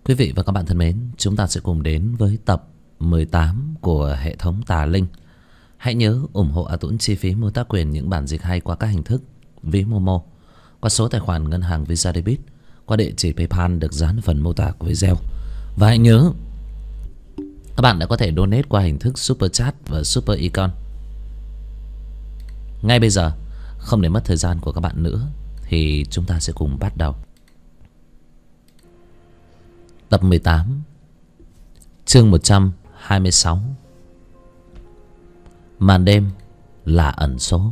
Quý vị và các bạn thân mến, chúng ta sẽ cùng đến với tập 18 của hệ thống Tà Linh. Hãy nhớ ủng hộ A Tuấn chi phí mua tác quyền những bản dịch hay qua các hình thức ví Momo, qua số tài khoản ngân hàng Visa Debit, qua địa chỉ PayPal được dán ở phần mô tả của video. Và hãy nhớ các bạn đã có thể donate qua hình thức Super Chat và Super Icon. Ngay bây giờ, không để mất thời gian của các bạn nữa, thì chúng ta sẽ cùng bắt đầu. Tập 18, chương 126. Màn đêm là ẩn số.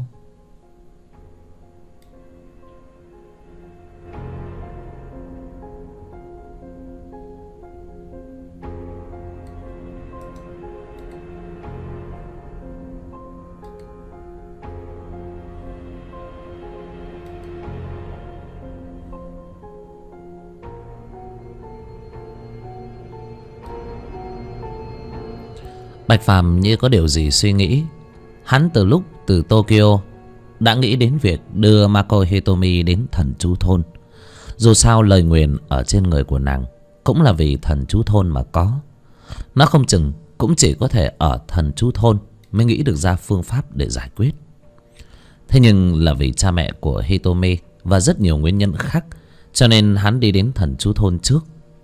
Bạch Phàm như có điều gì suy nghĩ. Hắn từ lúc từ Tokyo đã nghĩ đến việc đưa Mako Hitomi đến thần chú thôn. Dù sao lời nguyền ở trên người của nàng cũng là vì thần chú thôn mà có. Nó không chừng cũng chỉ có thể ở thần chú thôn mới nghĩ được ra phương pháp để giải quyết. Thế nhưng là vì cha mẹ của Hitomi và rất nhiều nguyên nhân khác, cho nên hắn đi đến thần chú thôn trước.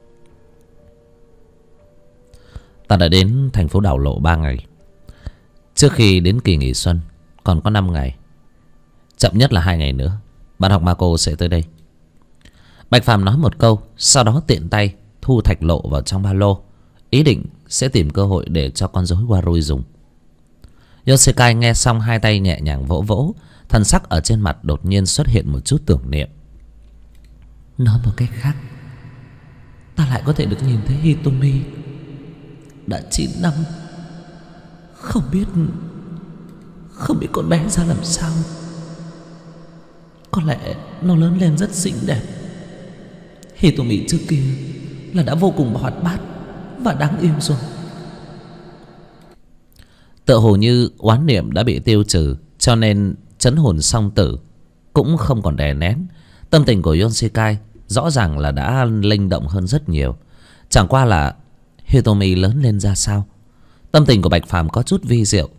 Ta đã đến thành phố Đảo Lộ 3 ngày. Trước khi đến kỳ nghỉ xuân còn có 5 ngày. Chậm nhất là 2 ngày nữa bạn học Mako sẽ tới đây. Bạch Phàm nói một câu, sau đó tiện tay thu thạch lộ vào trong ba lô, ý định sẽ tìm cơ hội để cho con rối Warui dùng. Yosekai nghe xong hai tay nhẹ nhàng vỗ vỗ, thần sắc ở trên mặt đột nhiên xuất hiện một chút tưởng niệm. Nói một cách khác, ta lại có thể được nhìn thấy Hitomi. Đã 9 năm, không biết con bé ra làm sao. Có lẽ nó lớn lên rất xinh đẹp. Hitomi trước kia là đã vô cùng hoạt bát và đáng yêu rồi. Tựa hồ như oán niệm đã bị tiêu trừ, cho nên trấn hồn song tử cũng không còn đè nén. Tâm tình của Yosekai rõ ràng là đã linh động hơn rất nhiều. Chẳng qua là Hitomi lớn lên ra sao, tâm tình của Bạch Phàm có chút vi diệu.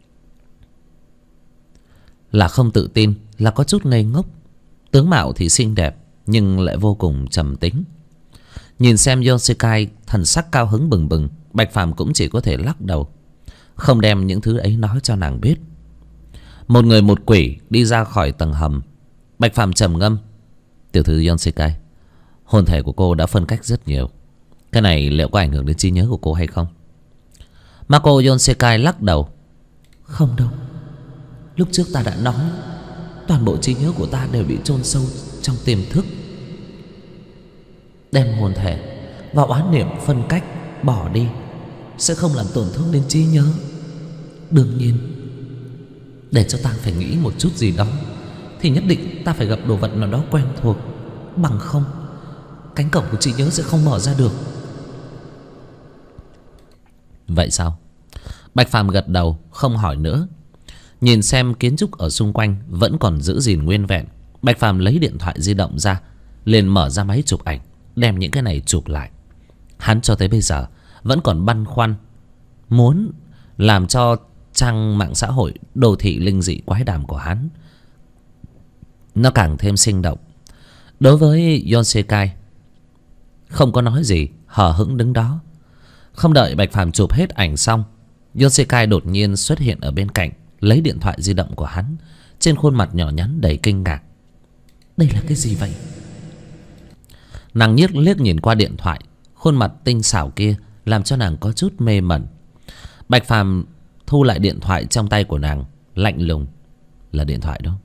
Là không tự tin, là có chút ngây ngốc. Tướng mạo thì xinh đẹp nhưng lại vô cùng trầm tính. Nhìn xem Yosekai thần sắc cao hứng bừng bừng, Bạch Phàm cũng chỉ có thể lắc đầu, không đem những thứ ấy nói cho nàng biết. Một người một quỷ đi ra khỏi tầng hầm. Bạch Phàm trầm ngâm. Tiểu thư Yosekai, hồn thể của cô đã phân cách rất nhiều. Cái này liệu có ảnh hưởng đến trí nhớ của cô hay không? Mako Yosekai lắc đầu. Không đâu. Lúc trước ta đã nói, toàn bộ trí nhớ của ta đều bị chôn sâu trong tiềm thức. Đem hồn thể và oán niệm phân cách bỏ đi sẽ không làm tổn thương đến trí nhớ. Đương nhiên, để cho ta phải nghĩ một chút gì đó thì nhất định ta phải gặp đồ vật nào đó quen thuộc. Bằng không, cánh cổng của trí nhớ sẽ không mở ra được. Vậy sao? Bạch Phàm gật đầu, không hỏi nữa. Nhìn xem kiến trúc ở xung quanh vẫn còn giữ gìn nguyên vẹn, Bạch Phàm lấy điện thoại di động ra, liền mở ra máy chụp ảnh, đem những cái này chụp lại. Hắn cho tới bây giờ vẫn còn băn khoăn, muốn làm cho trang mạng xã hội đô thị linh dị quái đàm của hắn nó càng thêm sinh động. Đối với Yosekai, không có nói gì, hờ hững đứng đó. Không đợi Bạch Phàm chụp hết ảnh xong, Yosekai đột nhiên xuất hiện ở bên cạnh, lấy điện thoại di động của hắn. Trên khuôn mặt nhỏ nhắn đầy kinh ngạc. Đây là cái gì vậy? Nàng liếc nhìn qua điện thoại, khuôn mặt tinh xảo kia làm cho nàng có chút mê mẩn. Bạch Phàm thu lại điện thoại trong tay của nàng, lạnh lùng. Là điện thoại đó.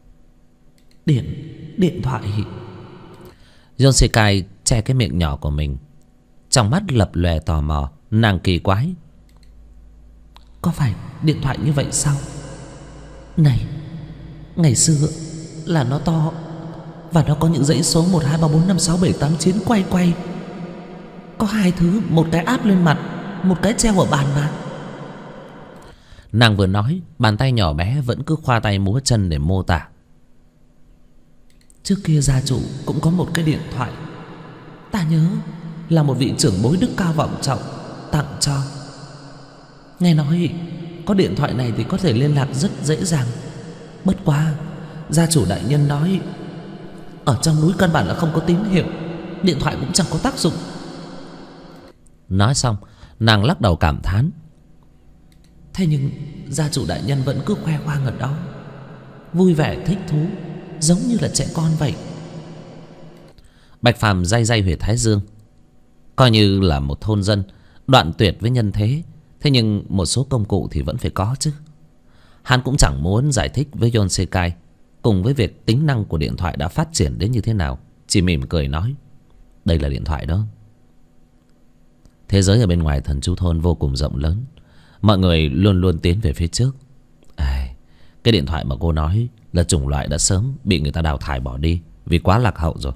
Điện thoại? Yosekai che cái miệng nhỏ của mình, trong mắt lập lòe tò mò. Nàng kỳ quái. Có phải điện thoại như vậy sao? Này, ngày xưa là nó to, và nó có những dãy số 1, 2, 3, 4, 5, 6, 7, 8, 9 quay. Có hai thứ, một cái áp lên mặt, một cái treo ở bàn mà. Nàng vừa nói, bàn tay nhỏ bé vẫn cứ khoa tay múa chân để mô tả. Trước kia gia chủ cũng có một cái điện thoại. Ta nhớ là một vị trưởng bối đức cao vọng trọng tặng cho. Nghe nói có điện thoại này thì có thể liên lạc rất dễ dàng. Bất quá gia chủ đại nhân nói ở trong núi căn bản là không có tín hiệu, điện thoại cũng chẳng có tác dụng. Nói xong nàng lắc đầu cảm thán. Thế nhưng gia chủ đại nhân vẫn cứ khoe khoang ở đó, vui vẻ thích thú, giống như là trẻ con vậy. Bạch Phàm day day huyệt thái dương. Coi như là một thôn dân đoạn tuyệt với nhân thế, thế nhưng một số công cụ thì vẫn phải có chứ. Hắn cũng chẳng muốn giải thích với Yon Sekai cùng với việc tính năng của điện thoại đã phát triển đến như thế nào, chỉ mỉm cười nói, đây là điện thoại đó. Thế giới ở bên ngoài thần chú thôn vô cùng rộng lớn, mọi người luôn luôn tiến về phía trước. Cái điện thoại mà cô nói là chủng loại đã sớm bị người ta đào thải bỏ đi vì quá lạc hậu rồi.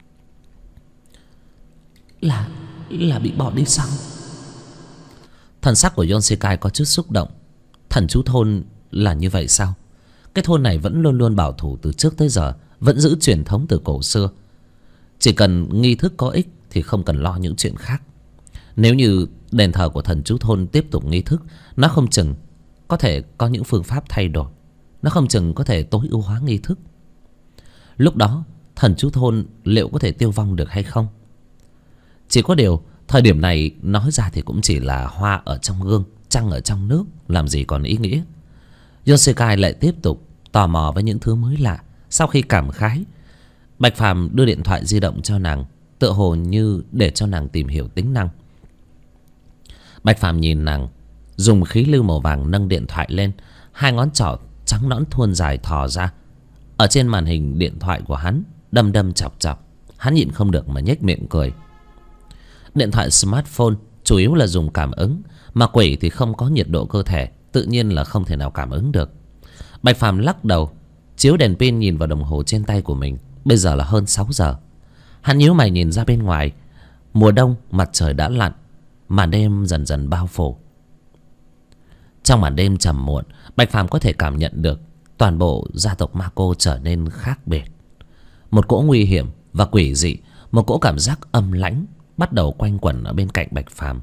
Là bị bỏ đi sao? Thần sắc của Yon Sekai có chút xúc động. Thần chú thôn là như vậy sao? Cái thôn này vẫn luôn luôn bảo thủ từ trước tới giờ, vẫn giữ truyền thống từ cổ xưa. Chỉ cần nghi thức có ích thì không cần lo những chuyện khác. Nếu như đền thờ của thần chú thôn tiếp tục nghi thức, nó không chừng có thể có những phương pháp thay đổi, nó không chừng có thể tối ưu hóa nghi thức. Lúc đó thần chú thôn liệu có thể tiêu vong được hay không? Chỉ có điều thời điểm này nói ra thì cũng chỉ là hoa ở trong gương, trăng ở trong nước, làm gì còn ý nghĩa. Yon Sekai lại tiếp tục tò mò với những thứ mới lạ. Sau khi cảm khái, Bạch Phàm đưa điện thoại di động cho nàng, tựa hồ như để cho nàng tìm hiểu tính năng. Bạch Phàm nhìn nàng, dùng khí lưu màu vàng nâng điện thoại lên. Hai ngón trỏ trắng nõn thuôn dài thò ra. Ở trên màn hình điện thoại của hắn đâm đâm chọc chọc. Hắn nhịn không được mà nhếch miệng cười. Điện thoại smartphone chủ yếu là dùng cảm ứng, mà quỷ thì không có nhiệt độ cơ thể, tự nhiên là không thể nào cảm ứng được. Bạch Phàm lắc đầu, chiếu đèn pin nhìn vào đồng hồ trên tay của mình. Bây giờ là hơn 6 giờ. Hắn nhíu mày nhìn ra bên ngoài. Mùa đông, mặt trời đã lặn, màn đêm dần dần bao phủ. Trong màn đêm trầm muộn, Bạch Phàm có thể cảm nhận được toàn bộ gia tộc Mako trở nên khác biệt. Một cỗ nguy hiểm và quỷ dị, một cỗ cảm giác âm lãnh bắt đầu quanh quẩn ở bên cạnh Bạch Phàm.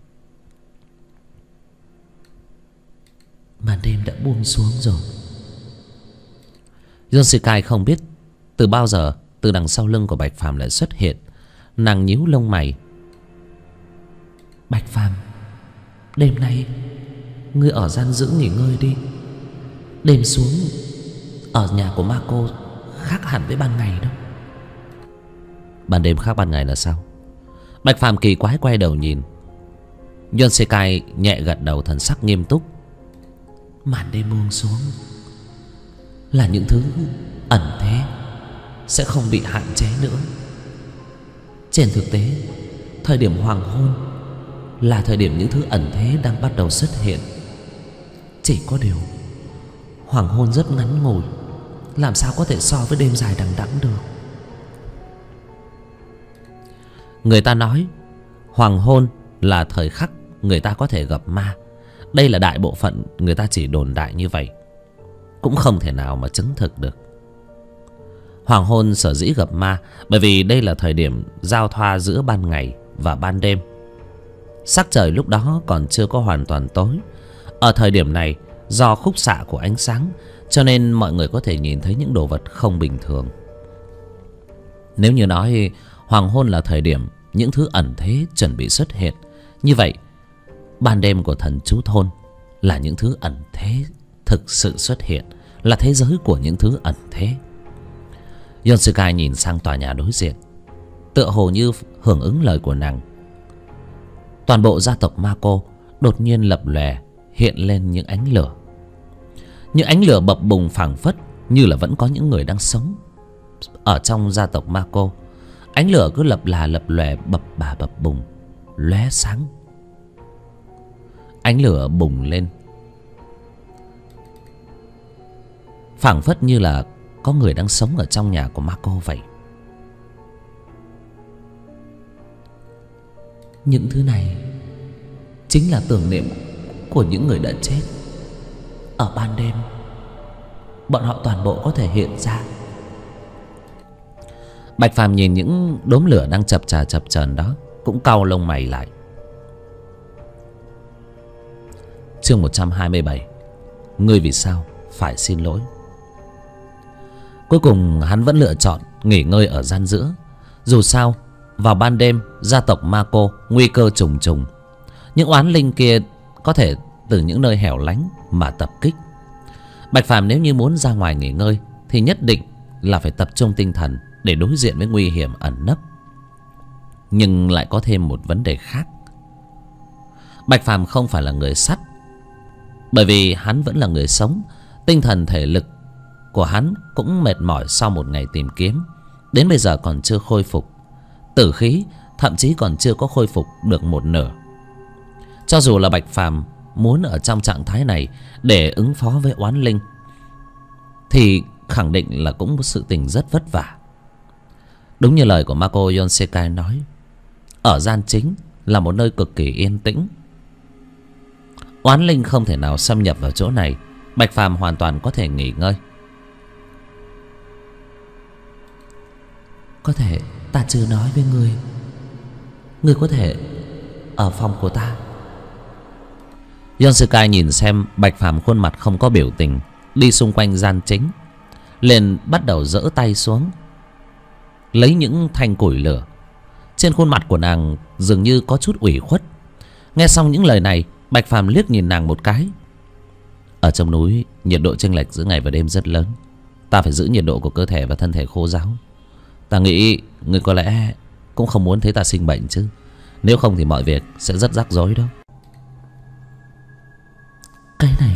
Màn đêm đã buông xuống rồi. Yon Sekai không biết từ bao giờ từ đằng sau lưng của Bạch Phàm lại xuất hiện. Nàng nhíu lông mày. Bạch Phàm, đêm nay ngươi ở gian dưỡng nghỉ ngơi đi. Đêm xuống ở nhà của Mako khác hẳn với ban ngày đó. Ban đêm khác ban ngày là sao? Bạch Phàm kỳ quái quay đầu nhìn. Yon Sekai nhẹ gật đầu, thần sắc nghiêm túc. Màn đêm buông xuống là những thứ ẩn thế sẽ không bị hạn chế nữa. Trên thực tế, thời điểm hoàng hôn là thời điểm những thứ ẩn thế đang bắt đầu xuất hiện. Chỉ có điều hoàng hôn rất ngắn ngủi, làm sao có thể so với đêm dài đằng đẵng được. Người ta nói hoàng hôn là thời khắc người ta có thể gặp ma. Đây là đại bộ phận người ta chỉ đồn đại như vậy, cũng không thể nào mà chứng thực được. Hoàng hôn sở dĩ gặp ma bởi vì đây là thời điểm giao thoa giữa ban ngày và ban đêm. Sắc trời lúc đó còn chưa có hoàn toàn tối. Ở thời điểm này, do khúc xạ của ánh sáng, cho nên mọi người có thể nhìn thấy những đồ vật không bình thường. Nếu như nói hoàng hôn là thời điểm những thứ ẩn thế chuẩn bị xuất hiện, như vậy ban đêm của thần chú thôn là những thứ ẩn thế thực sự xuất hiện, là thế giới của những thứ ẩn thế. Yon Sekai nhìn sang tòa nhà đối diện, tựa hồ như hưởng ứng lời của nàng. Toàn bộ gia tộc Mako đột nhiên lập lòe hiện lên những ánh lửa. Những ánh lửa bập bùng phảng phất như là vẫn có những người đang sống ở trong gia tộc Mako. Ánh lửa cứ lập lòe bập bà bập bùng, lóe sáng. Ánh lửa bùng lên phảng phất như là có người đang sống ở trong nhà của Mako vậy. Những thứ này chính là tưởng niệm của những người đã chết. Ở ban đêm, bọn họ toàn bộ có thể hiện ra. Bạch Phàm nhìn những đốm lửa đang chập chờn đó, cũng cau lông mày lại. Chương 127. Ngươi vì sao phải xin lỗi. Cuối cùng hắn vẫn lựa chọn nghỉ ngơi ở gian giữa. Dù sao vào ban đêm gia tộc Mako nguy cơ trùng trùng. Những oán linh kia có thể từ những nơi hẻo lánh mà tập kích. Bạch Phàm nếu như muốn ra ngoài nghỉ ngơi thì nhất định là phải tập trung tinh thần để đối diện với nguy hiểm ẩn nấp. Nhưng lại có thêm một vấn đề khác. Bạch Phàm không phải là người sắt, bởi vì hắn vẫn là người sống. Tinh thần thể lực của hắn cũng mệt mỏi sau một ngày tìm kiếm. Đến bây giờ còn chưa khôi phục. Tử khí thậm chí còn chưa có khôi phục được một nửa. Cho dù là Bạch Phàm muốn ở trong trạng thái này để ứng phó với oán linh thì khẳng định là cũng một sự tình rất vất vả. Đúng như lời của Mako Yonsekai nói, ở gian chính là một nơi cực kỳ yên tĩnh. Oán linh không thể nào xâm nhập vào chỗ này. Bạch Phàm hoàn toàn có thể nghỉ ngơi. Có thể ta chưa nói với ngươi, ngươi có thể ở phòng của ta. Yonsekai nhìn xem Bạch Phàm khuôn mặt không có biểu tình, đi xung quanh gian chính, liền bắt đầu giở tay xuống lấy những thanh củi lửa. Trên khuôn mặt của nàng dường như có chút ủy khuất. Nghe xong những lời này, Bạch Phàm liếc nhìn nàng một cái. Ở trong núi nhiệt độ chênh lệch giữa ngày và đêm rất lớn. Ta phải giữ nhiệt độ của cơ thể và thân thể khô ráo. Ta nghĩ ngươi có lẽ cũng không muốn thấy ta sinh bệnh chứ. Nếu không thì mọi việc sẽ rất rắc rối đó. Cái này...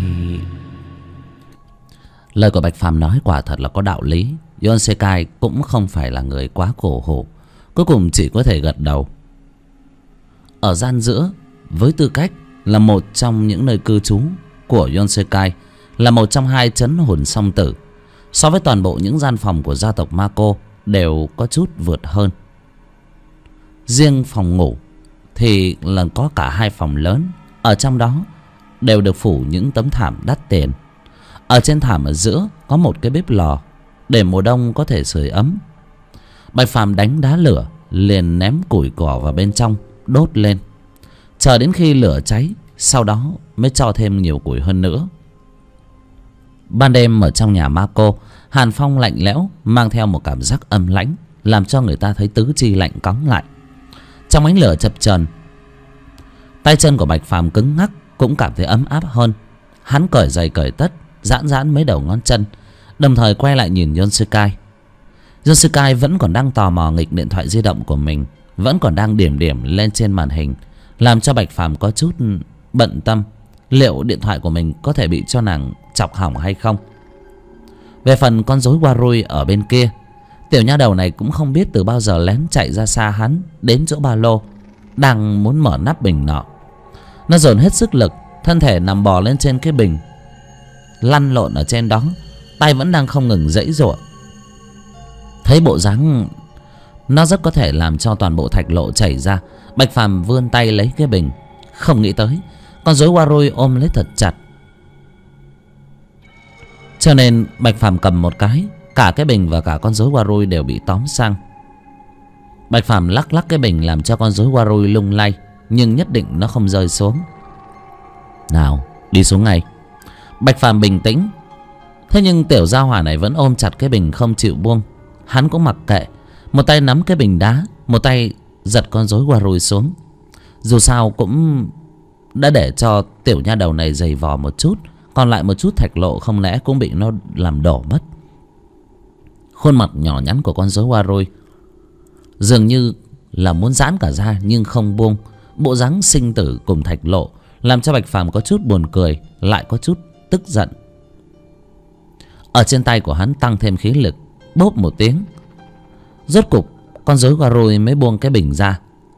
Lời của Bạch Phàm nói quả thật là có đạo lý. Yonsekai cũng không phải là người quá cổ hủ, cuối cùng chỉ có thể gật đầu. Ở gian giữa, với tư cách là một trong những nơi cư trú của Yonsekai, là một trong hai trấn hồn song tử, so với toàn bộ những gian phòng của gia tộc Mako đều có chút vượt hơn. Riêng phòng ngủ thì là có cả hai phòng lớn. Ở trong đó đều được phủ những tấm thảm đắt tiền. Ở trên thảm ở giữa có một cái bếp lò để mùa đông có thể sưởi ấm. Bạch Phàm đánh đá lửa, liền ném củi cỏ vào bên trong đốt lên, chờ đến khi lửa cháy, sau đó mới cho thêm nhiều củi hơn nữa. Ban đêm ở trong nhà Mako, hàn phong lạnh lẽo mang theo một cảm giác âm lãnh, làm cho người ta thấy tứ chi lạnh cóng lại. Trong ánh lửa chập chờn, tay chân của Bạch Phàm cứng ngắc cũng cảm thấy ấm áp hơn. Hắn cởi giày cởi tất, giãn giãn mấy đầu ngón chân, đồng thời quay lại nhìn Yonsekai. Yonsekai vẫn còn đang tò mò nghịch điện thoại di động của mình, vẫn còn đang điểm điểm lên trên màn hình, làm cho Bạch Phàm có chút bận tâm liệu điện thoại của mình có thể bị cho nàng chọc hỏng hay không. Về phần con rối Warui ở bên kia, tiểu nha đầu này cũng không biết từ bao giờ lén chạy ra xa hắn, đến chỗ ba lô, đang muốn mở nắp bình nọ. Nó dồn hết sức lực, thân thể nằm bò lên trên cái bình, lăn lộn ở trên đó, tay vẫn đang không ngừng giãy giụa. Thấy bộ dáng nó rất có thể làm cho toàn bộ thạch lộ chảy ra, Bạch Phàm vươn tay lấy cái bình. Không nghĩ tới con rối Warui ôm lấy thật chặt, cho nên Bạch Phàm cầm một cái, cả cái bình và cả con rối Warui đều bị tóm sang. Bạch Phàm lắc lắc cái bình làm cho con rối Warui lung lay, nhưng nhất định nó không rơi xuống. Nào, đi xuống ngay. Bạch Phàm bình tĩnh. Thế nhưng tiểu gia hỏa này vẫn ôm chặt cái bình không chịu buông. Hắn cũng mặc kệ, một tay nắm cái bình đá, một tay giật con rối Warui xuống. Dù sao cũng đã để cho tiểu nha đầu này giày vò một chút, còn lại một chút thạch lộ không lẽ cũng bị nó làm đổ mất. Khuôn mặt nhỏ nhắn của con rối Warui dường như là muốn giãn cả ra nhưng không buông. Bộ dáng sinh tử cùng thạch lộ làm cho Bạch Phàm có chút buồn cười, lại có chút tức giận. Ở trên tay của hắn tăng thêm khí lực, bốp một tiếng, rốt cục con rối Warui mới buông cái bình ra.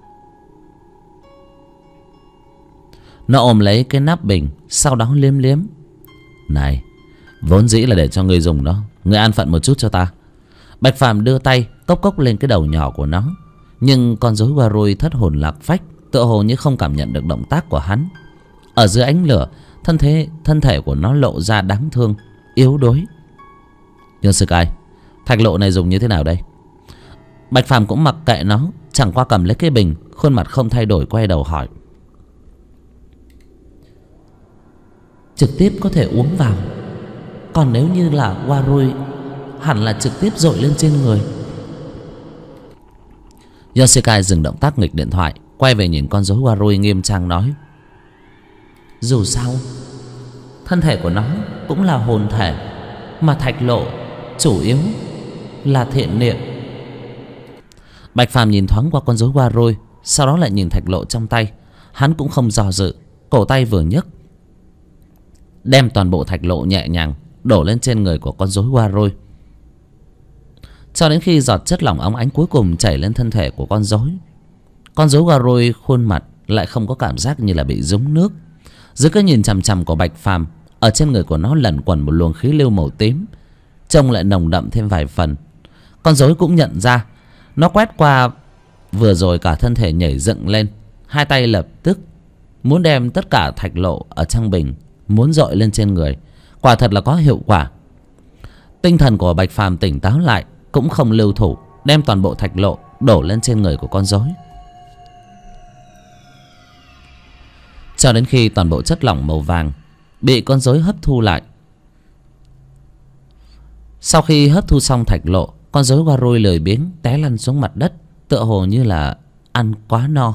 Nó ôm lấy cái nắp bình, sau đó liếm liếm. Này, vốn dĩ là để cho ngươi dùng đó, ngươi an phận một chút cho ta. Bạch Phàm đưa tay cốc cốc lên cái đầu nhỏ của nó, nhưng con rối Warui thất hồn lạc phách, tựa hồ như không cảm nhận được động tác của hắn. Ở dưới ánh lửa, thân thể của nó lộ ra đáng thương, yếu đuối. Yonsekai, thạch lộ này dùng như thế nào đây? Bạch Phàm cũng mặc kệ nó, chẳng qua cầm lấy cái bình, khuôn mặt không thay đổi quay đầu hỏi. Trực tiếp có thể uống vào, còn nếu như là Warui hẳn là trực tiếp dội lên trên người. Yoshika dừng động tác nghịch điện thoại, quay về nhìn con rối Warui nghiêm trang nói. Dù sao thân thể của nó cũng là hồn thể, mà thạch lộ chủ yếu là thiện niệm. Bạch Phàm nhìn thoáng qua con rối Warui, sau đó lại nhìn thạch lộ trong tay. Hắn cũng không do dự, cổ tay vừa nhấc, đem toàn bộ thạch lộ nhẹ nhàng đổ lên trên người của con rối Warui, cho đến khi giọt chất lỏng óng ánh cuối cùng chảy lên thân thể của con rối. Con rối Warui khuôn mặt lại không có cảm giác như là bị dúng nước. Dưới cái nhìn chằm chằm của Bạch Phàm, ở trên người của nó lẩn quẩn một luồng khí lưu màu tím, trông lại nồng đậm thêm vài phần. Con rối cũng nhận ra, nó quét qua vừa rồi cả thân thể nhảy dựng lên, hai tay lập tức muốn đem tất cả thạch lộ ở trong bình muốn dội lên trên người. Quả thật là có hiệu quả. Tinh thần của Bạch Phàm tỉnh táo lại, cũng không lưu thủ, đem toàn bộ thạch lộ đổ lên trên người của con rối, cho đến khi toàn bộ chất lỏng màu vàng bị con rối hấp thu lại. Sau khi hấp thu xong thạch lộ, con rối Warui lười biếng té lăn xuống mặt đất, tựa hồ như là ăn quá no.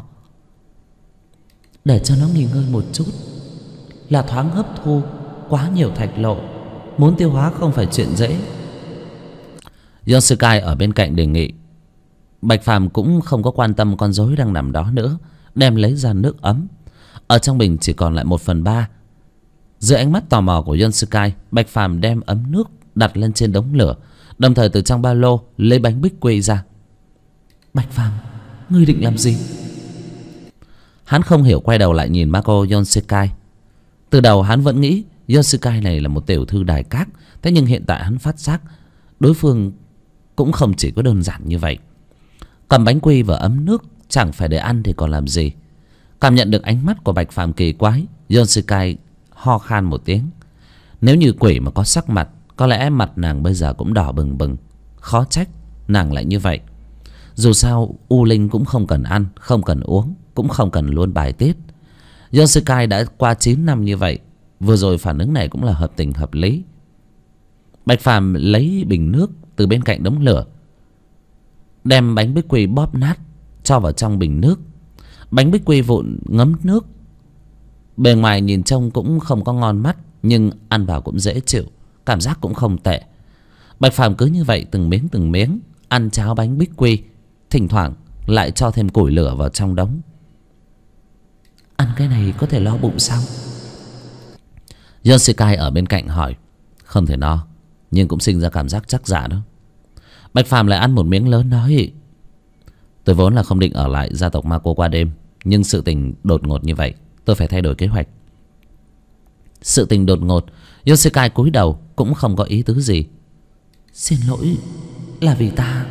Để cho nó nghỉ ngơi một chút, là thoáng hấp thu quá nhiều thạch lộ, muốn tiêu hóa không phải chuyện dễ. Yoshika ở bên cạnh đề nghị. Bạch Phàm cũng không có quan tâm con rối đang nằm đó nữa, đem lấy ra nước ấm. Ở trong bình chỉ còn lại 1/3. Dưới ánh mắt tò mò của Yoshika, Bạch Phàm đem ấm nước đặt lên trên đống lửa, đồng thời từ trong ba lô lấy bánh bích quy ra. Bạch Phàm, ngươi định làm gì? Hắn không hiểu, quay đầu lại nhìn Mako Yoshika. Từ đầu hắn vẫn nghĩ Yoshika này là một tiểu thư đài các, thế nhưng hiện tại hắn phát giác đối phương cũng không chỉ có đơn giản như vậy. Cầm bánh quy và ấm nước, chẳng phải để ăn thì còn làm gì. Cảm nhận được ánh mắt của Bạch Phàm kỳ quái, Yoshika ho khan một tiếng. Nếu như quỷ mà có sắc mặt, có lẽ mặt nàng bây giờ cũng đỏ bừng bừng. Khó trách nàng lại như vậy. Dù sao U Linh cũng không cần ăn, không cần uống, cũng không cần luôn bài tiết. Yoshika đã qua 9 năm như vậy, vừa rồi phản ứng này cũng là hợp tình hợp lý. Bạch Phàm lấy bình nước từ bên cạnh đống lửa, đem bánh bích quy bóp nát cho vào trong bình nước. Bánh bích quy vụn ngấm nước, bề ngoài nhìn trông cũng không có ngon mắt, nhưng ăn vào cũng dễ chịu, cảm giác cũng không tệ. Bạch Phàm cứ như vậy từng miếng ăn cháo bánh bích quy, thỉnh thoảng lại cho thêm củi lửa vào trong đống. Ăn cái này có thể lo bụng sao? Yoshika ở bên cạnh hỏi. Không thể no, nhưng cũng sinh ra cảm giác chắc dạ đó. Bạch Phàm lại ăn một miếng lớn nói. Tôi vốn là không định ở lại gia tộc Mako qua đêm, nhưng sự tình đột ngột như vậy, tôi phải thay đổi kế hoạch. Sự tình đột ngột, Yoshika cúi đầu cũng không có ý tứ gì. Xin lỗi, là vì ta.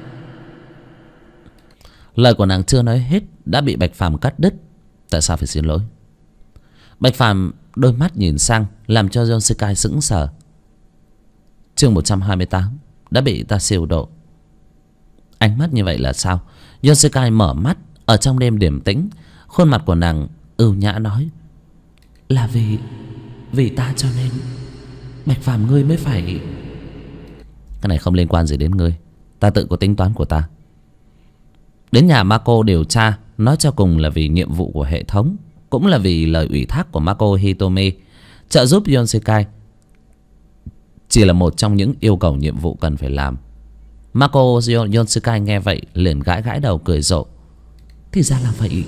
Lời của nàng chưa nói hết đã bị Bạch Phàm cắt đứt. Tại sao phải xin lỗi? Bạch Phàm đôi mắt nhìn sang, làm cho Yoshika sững sờ. Chương 128 đã bị ta siêu độ. Ánh mắt như vậy là sao? Yoshika mở mắt, ở trong đêm điềm tĩnh, khuôn mặt của nàng ưu nhã nói. Là vì ta cho nên Bạch Phàm ngươi mới phải. Cái này không liên quan gì đến ngươi, ta tự có tính toán của ta. Đến nhà Mako điều tra, nói cho cùng là vì nhiệm vụ của hệ thống, cũng là vì lời ủy thác của Mako Hitomi. Trợ giúp Yoshika chỉ là một trong những yêu cầu nhiệm vụ cần phải làm. Mako Yoshika nghe vậy liền gãi gãi đầu cười rộ. Thì ra là vậy.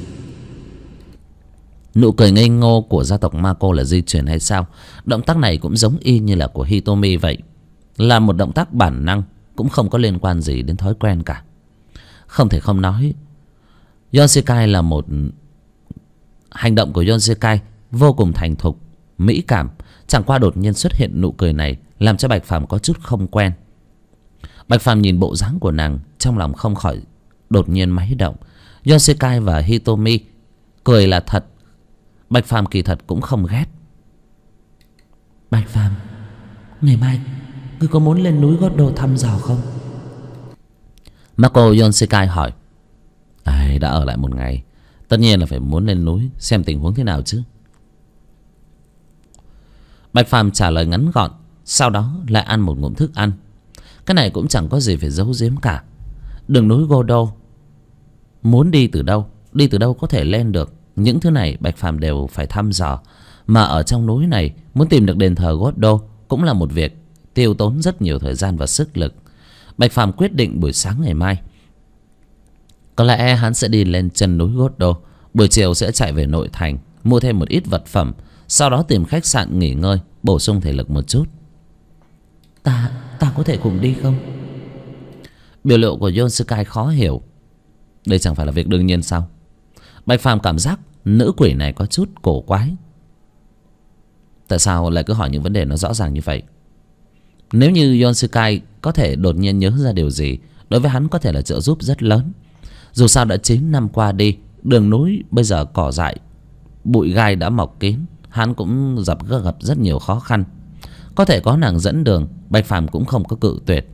Nụ cười ngây ngô của gia tộc Mako là di truyền hay sao? Động tác này cũng giống y như là của Hitomi vậy, là một động tác bản năng, cũng không có liên quan gì đến thói quen cả. Không thể không nói, Yoshika là một hành động của Yoshika vô cùng thành thục, mỹ cảm. Chẳng qua đột nhiên xuất hiện nụ cười này làm cho Bạch Phàm có chút không quen. Bạch Phàm nhìn bộ dáng của nàng, trong lòng không khỏi đột nhiên máy động. Yoshika và Hitomi cười là thật, Bạch Phàm kỳ thật cũng không ghét. Bạch Phàm, ngày mai ngươi có muốn lên núi gót đồ thăm dò không? Mako Yoshika hỏi. này đã ở lại một ngày, tất nhiên là phải muốn lên núi xem tình huống thế nào chứ. Bạch Phàm trả lời ngắn gọn, sau đó lại ăn một ngụm thức ăn. Cái này cũng chẳng có gì phải giấu giếm cả. Đường núi Godo, muốn đi từ đâu có thể lên được. Những thứ này Bạch Phàm đều phải thăm dò. Mà ở trong núi này, muốn tìm được đền thờ Godo cũng là một việc tiêu tốn rất nhiều thời gian và sức lực. Bạch Phàm quyết định buổi sáng ngày mai có lẽ hắn sẽ đi lên chân núi Godo, buổi chiều sẽ chạy về nội thành mua thêm một ít vật phẩm, sau đó tìm khách sạn nghỉ ngơi, bổ sung thể lực một chút. Ta có thể cùng đi không? Biểu lộ của Yonsukai khó hiểu. Đây chẳng phải là việc đương nhiên sao? Bạch Phàm cảm giác nữ quỷ này có chút cổ quái. Tại sao lại cứ hỏi những vấn đề nó rõ ràng như vậy? Nếu như Yonsukai có thể đột nhiên nhớ ra điều gì, đối với hắn có thể là trợ giúp rất lớn. Dù sao đã 9 năm qua đi, đường núi bây giờ cỏ dại, bụi gai đã mọc kín, hắn cũng gặp rất nhiều khó khăn. Có thể có nàng dẫn đường, Bạch Phàm cũng không có cự tuyệt.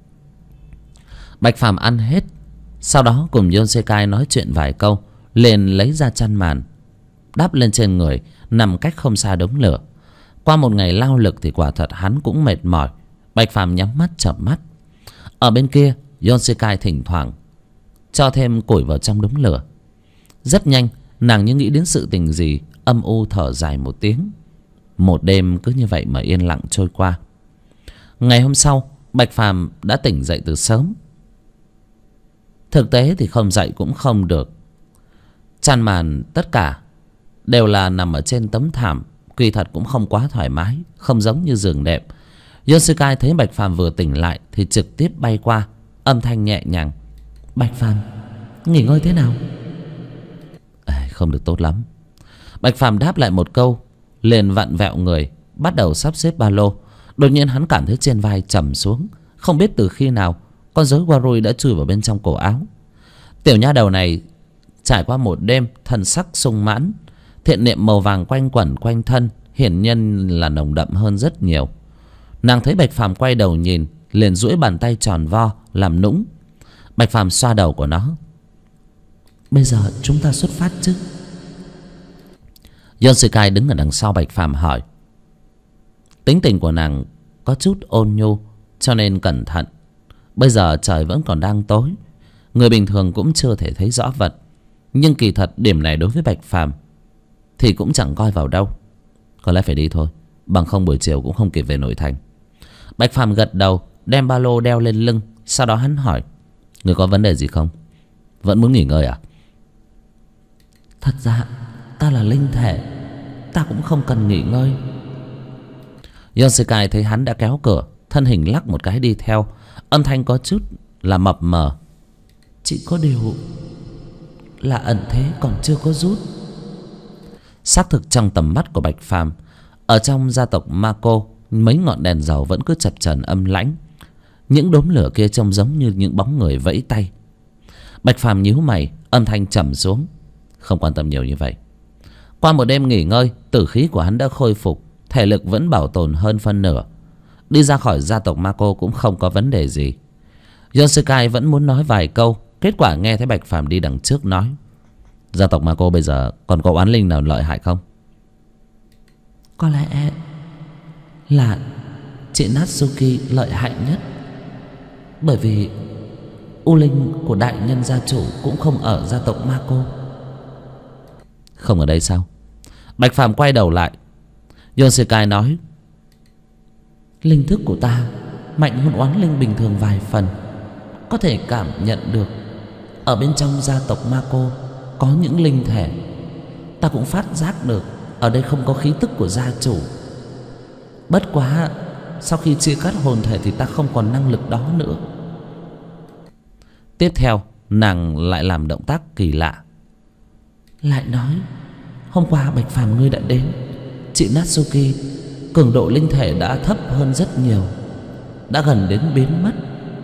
Bạch Phàm ăn hết, sau đó cùng Yonsukai nói chuyện vài câu, liền lấy ra chăn màn đắp lên trên người, nằm cách không xa đống lửa. Qua một ngày lao lực thì quả thật hắn cũng mệt mỏi. Bạch Phàm nhắm mắt chợp mắt. Ở bên kia, Yonsukai thỉnh thoảng cho thêm củi vào trong đống lửa. Rất nhanh, nàng như nghĩ đến sự tình gì, âm u thở dài một tiếng. Một đêm cứ như vậy mà yên lặng trôi qua. Ngày hôm sau, Bạch Phàm đã tỉnh dậy từ sớm. Thực tế thì không dậy cũng không được. Chăn màn tất cả đều là nằm ở trên tấm thảm, kỳ thật cũng không quá thoải mái, không giống như giường đệm. Yonsukai thấy Bạch Phàm vừa tỉnh lại thì trực tiếp bay qua, âm thanh nhẹ nhàng: Bạch Phàm, nghỉ ngơi thế nào? Không được tốt lắm. Bạch Phàm đáp lại một câu, liền vặn vẹo người, bắt đầu sắp xếp ba lô. Đột nhiên hắn cảm thấy trên vai trầm xuống. Không biết từ khi nào con rối Warui đã chui vào bên trong cổ áo. Tiểu nha đầu này trải qua một đêm thần sắc sung mãn, thiện niệm màu vàng quanh quẩn quanh thân, hiển nhân là nồng đậm hơn rất nhiều. Nàng thấy Bạch Phàm quay đầu nhìn, liền duỗi bàn tay tròn vo làm nũng. Bạch Phàm xoa đầu của nó: Bây giờ chúng ta xuất phát chứ? Yonsukai đứng ở đằng sau Bạch Phàm hỏi. Tính tình của nàng có chút ôn nhu, cho nên cẩn thận. Bây giờ trời vẫn còn đang tối, người bình thường cũng chưa thể thấy rõ vật. Nhưng kỳ thật điểm này đối với Bạch Phàm thì cũng chẳng coi vào đâu. Có lẽ phải đi thôi, bằng không buổi chiều cũng không kịp về nội thành. Bạch Phàm gật đầu, đem ba lô đeo lên lưng. Sau đó hắn hỏi: Người có vấn đề gì không? Vẫn muốn nghỉ ngơi à? Thật ra ta là linh thể, ta cũng không cần nghỉ ngơi. Yonsukai thấy hắn đã kéo cửa, thân hình lắc một cái đi theo, âm thanh có chút là mập mờ: Chỉ có điều là ẩn thế còn chưa có rút. Xác thực trong tầm mắt của Bạch Phàm, ở trong gia tộc Mako, mấy ngọn đèn dầu vẫn cứ chập chờn âm lãnh. Những đốm lửa kia trông giống như những bóng người vẫy tay. Bạch Phàm nhíu mày, âm thanh trầm xuống: Không quan tâm nhiều như vậy. Qua một đêm nghỉ ngơi, tử khí của hắn đã khôi phục, thể lực vẫn bảo tồn hơn phân nửa. Đi ra khỏi gia tộc Mako cũng không có vấn đề gì. Yonsukai vẫn muốn nói vài câu, kết quả nghe thấy Bạch Phàm đi đằng trước nói: Gia tộc Mako bây giờ còn có oán linh nào lợi hại không? Có lẽ là chị Natsuki lợi hại nhất. Bởi vì u linh của đại nhân gia chủ cũng không ở gia tộc Mako. Không ở đây sao? Bạch Phàm quay đầu lại. Yonsukai nói: Linh thức của ta mạnh hơn oán linh bình thường vài phần, có thể cảm nhận được ở bên trong gia tộc Mako có những linh thể. Ta cũng phát giác được ở đây không có khí tức của gia chủ. Bất quá sau khi chia cắt hồn thể thì ta không còn năng lực đó nữa. Tiếp theo nàng lại làm động tác kỳ lạ, lại nói: Hôm qua Bạch Phàm ngươi đã đến, chị Natsuki cường độ linh thể đã thấp hơn rất nhiều, đã gần đến biến mất.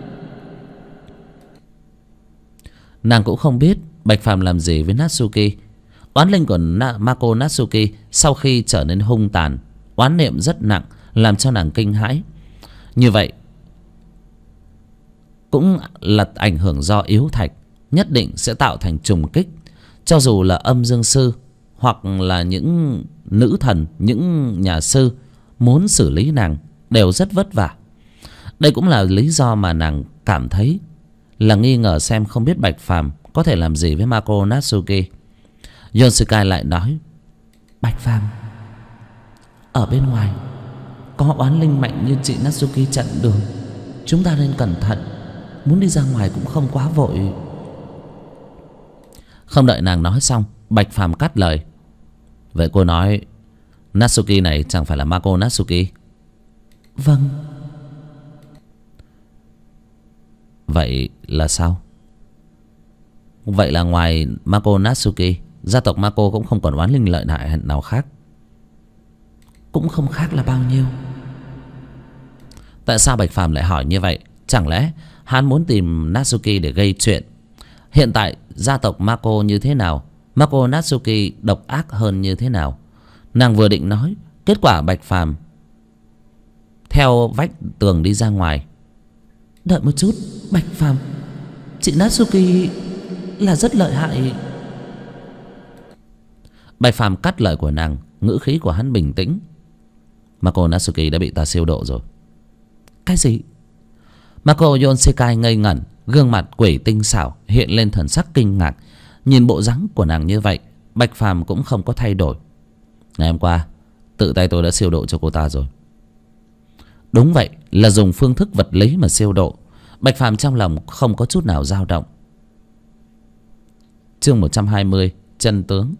Nàng cũng không biết Bạch Phàm làm gì với Natsuki. Oán linh của Mako Natsuki sau khi trở nên hung tàn, oán niệm rất nặng, làm cho nàng kinh hãi. Như vậy cũng là ảnh hưởng do yếu thạch. nhất định sẽ tạo thành trùng kích. Cho dù là âm dương sư hoặc là những nữ thần, những nhà sư muốn xử lý nàng đều rất vất vả. Đây cũng là lý do mà nàng cảm thấy là nghi ngờ xem không biết Bạch Phàm có thể làm gì với Mako Natsuki. Yoshika lại nói: Bạch Phàm, ở bên ngoài có oán linh mạnh như chị Natsuki chặn đường, chúng ta nên cẩn thận. Muốn đi ra ngoài cũng không quá vội. Không đợi nàng nói xong, Bạch Phàm cắt lời: Vậy cô nói Natsuki này chẳng phải là Mako Natsuki? Vâng. Vậy là sao? Vậy là ngoài Mako Natsuki, gia tộc Mako cũng không còn oán linh lợi hại nào khác? Cũng không khác là bao nhiêu. Tại sao Bạch Phàm lại hỏi như vậy? Chẳng lẽ hắn muốn tìm Natsuki để gây chuyện? Hiện tại gia tộc Mako như thế nào, Mako Natsuki độc ác hơn như thế nào? Nàng vừa định nói, kết quả Bạch Phàm theo vách tường đi ra ngoài. Đợi một chút, Bạch Phàm, chị Natsuki là rất lợi hại. Bạch Phàm cắt lời của nàng, ngữ khí của hắn bình tĩnh. Mako Natsuki đã bị ta siêu độ rồi. Cái gì? Mako Yoshika ngây ngẩn, gương mặt quỷ tinh xảo hiện lên thần sắc kinh ngạc. Nhìn bộ dáng của nàng như vậy, Bạch Phàm cũng không có thay đổi. Ngày hôm qua tự tay tôi đã siêu độ cho cô ta rồi. Đúng vậy, là dùng phương thức vật lý mà siêu độ. Bạch Phàm trong lòng không có chút nào dao động. Chương 120, chân tướng.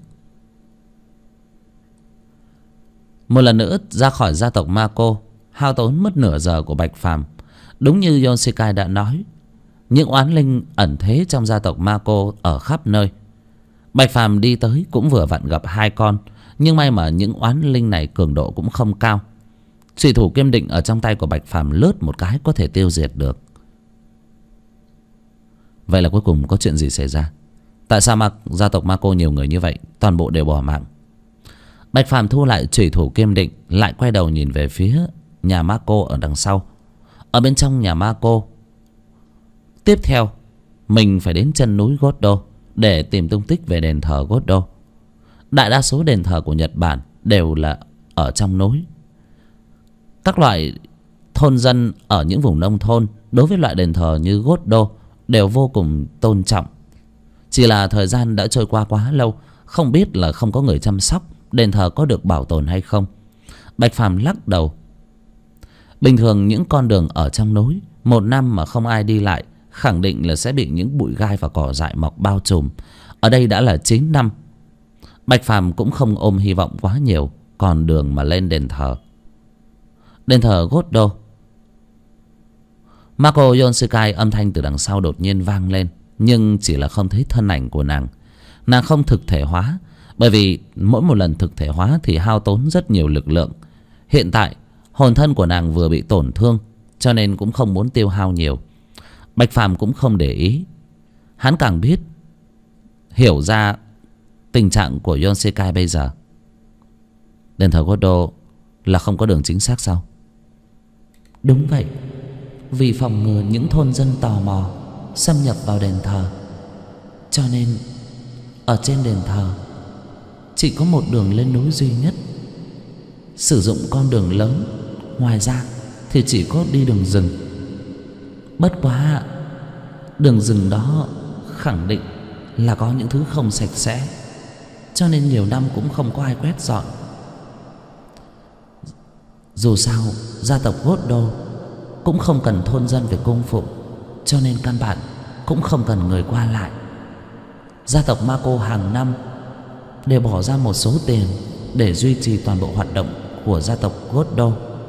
Một lần nữa ra khỏi gia tộc Mako, hao tốn mất nửa giờ của Bạch Phàm. Đúng như Yoshika đã nói, những oán linh ẩn thế trong gia tộc Mako ở khắp nơi. Bạch Phàm đi tới cũng vừa vặn gặp hai con, nhưng may mà những oán linh này cường độ cũng không cao. Chủy thủ kiêm định ở trong tay của Bạch Phàm lướt một cái có thể tiêu diệt được. Vậy là cuối cùng có chuyện gì xảy ra? Tại sao gia tộc Mako nhiều người như vậy toàn bộ đều bỏ mạng? Bạch Phàm thu lại chủy thủ kiêm định, lại quay đầu nhìn về phía nhà Mako ở đằng sau. Ở bên trong nhà Mako, tiếp theo mình phải đến chân núi Godo để tìm tung tích về đền thờ Godo. Đại đa số đền thờ của Nhật Bản đều là ở trong núi. Các loại thôn dân ở những vùng nông thôn đối với loại đền thờ như Godo đều vô cùng tôn trọng. Chỉ là thời gian đã trôi qua quá lâu, không biết là không có người chăm sóc, đền thờ có được bảo tồn hay không. Bạch Phàm lắc đầu. Bình thường những con đường ở trong núi, một năm mà không ai đi lại, khẳng định là sẽ bị những bụi gai và cỏ dại mọc bao trùm. Ở đây đã là 9 năm. Bạch Phàm cũng không ôm hy vọng quá nhiều, còn đường mà lên đền thờ. Đền thờ Godo. Mako Yonshikai âm thanh từ đằng sau đột nhiên vang lên, nhưng chỉ là không thấy thân ảnh của nàng. Nàng không thực thể hóa, bởi vì mỗi một lần thực thể hóa thì hao tốn rất nhiều lực lượng. Hiện tại hồn thân của nàng vừa bị tổn thương, cho nên cũng không muốn tiêu hao nhiều. Bạch Phàm cũng không để ý. Hắn càng biết hiểu ra tình trạng của Yonshikai bây giờ. Đền thờ Godo là không có đường chính xác sao? Đúng vậy. Vì phòng ngừa những thôn dân tò mò xâm nhập vào đền thờ, cho nên ở trên đền thờ chỉ có một đường lên núi duy nhất. Sử dụng con đường lớn, ngoài ra thì chỉ có đi đường rừng. Bất quá đường rừng đó khẳng định là có những thứ không sạch sẽ, cho nên nhiều năm cũng không có ai quét dọn. Dù sao gia tộc Godo cũng không cần thôn dân về cung phụng, cho nên căn bản cũng không cần người qua lại. Gia tộc Mako hàng năm đều bỏ ra một số tiền để duy trì toàn bộ hoạt động của gia tộc Godo.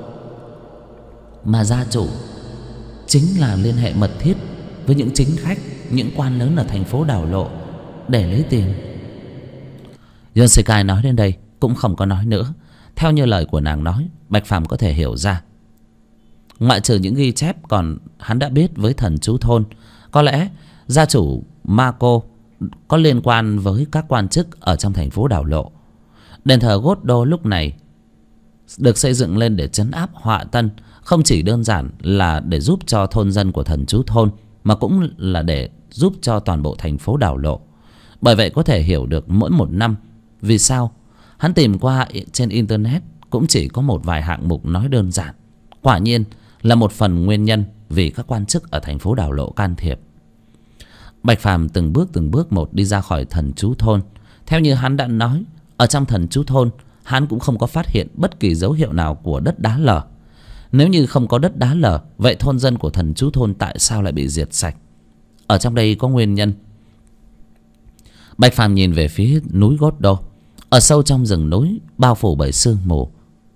Mà gia chủ chính là liên hệ mật thiết với những chính khách, những quan lớn ở thành phố đảo lộ để lấy tiền. Yonshikai nói đến đây cũng không có nói nữa. Theo như lời của nàng nói, Bạch Phàm có thể hiểu ra. Ngoại trừ những ghi chép còn hắn đã biết với thần chú thôn, có lẽ gia chủ Mako có liên quan với các quan chức ở trong thành phố đảo lộ. Đền thờ Godo lúc này được xây dựng lên để trấn áp họa tân, không chỉ đơn giản là để giúp cho thôn dân của thần chú thôn, mà cũng là để giúp cho toàn bộ thành phố đảo lộ. Bởi vậy có thể hiểu được mỗi một năm vì sao hắn tìm qua trên internet cũng chỉ có một vài hạng mục nói đơn giản. Quả nhiên là một phần nguyên nhân vì các quan chức ở thành phố đảo lộ can thiệp. Bạch Phàm từng bước một đi ra khỏi thần chú thôn. Theo như hắn đã nói, ở trong thần chú thôn hắn cũng không có phát hiện bất kỳ dấu hiệu nào của đất đá lở. Nếu như không có đất đá lở, vậy thôn dân của thần chú thôn tại sao lại bị diệt sạch? Ở trong đây có nguyên nhân. Bạch Phàm nhìn về phía núi Gót Đô. Ở sâu trong rừng núi bao phủ bởi sương mù.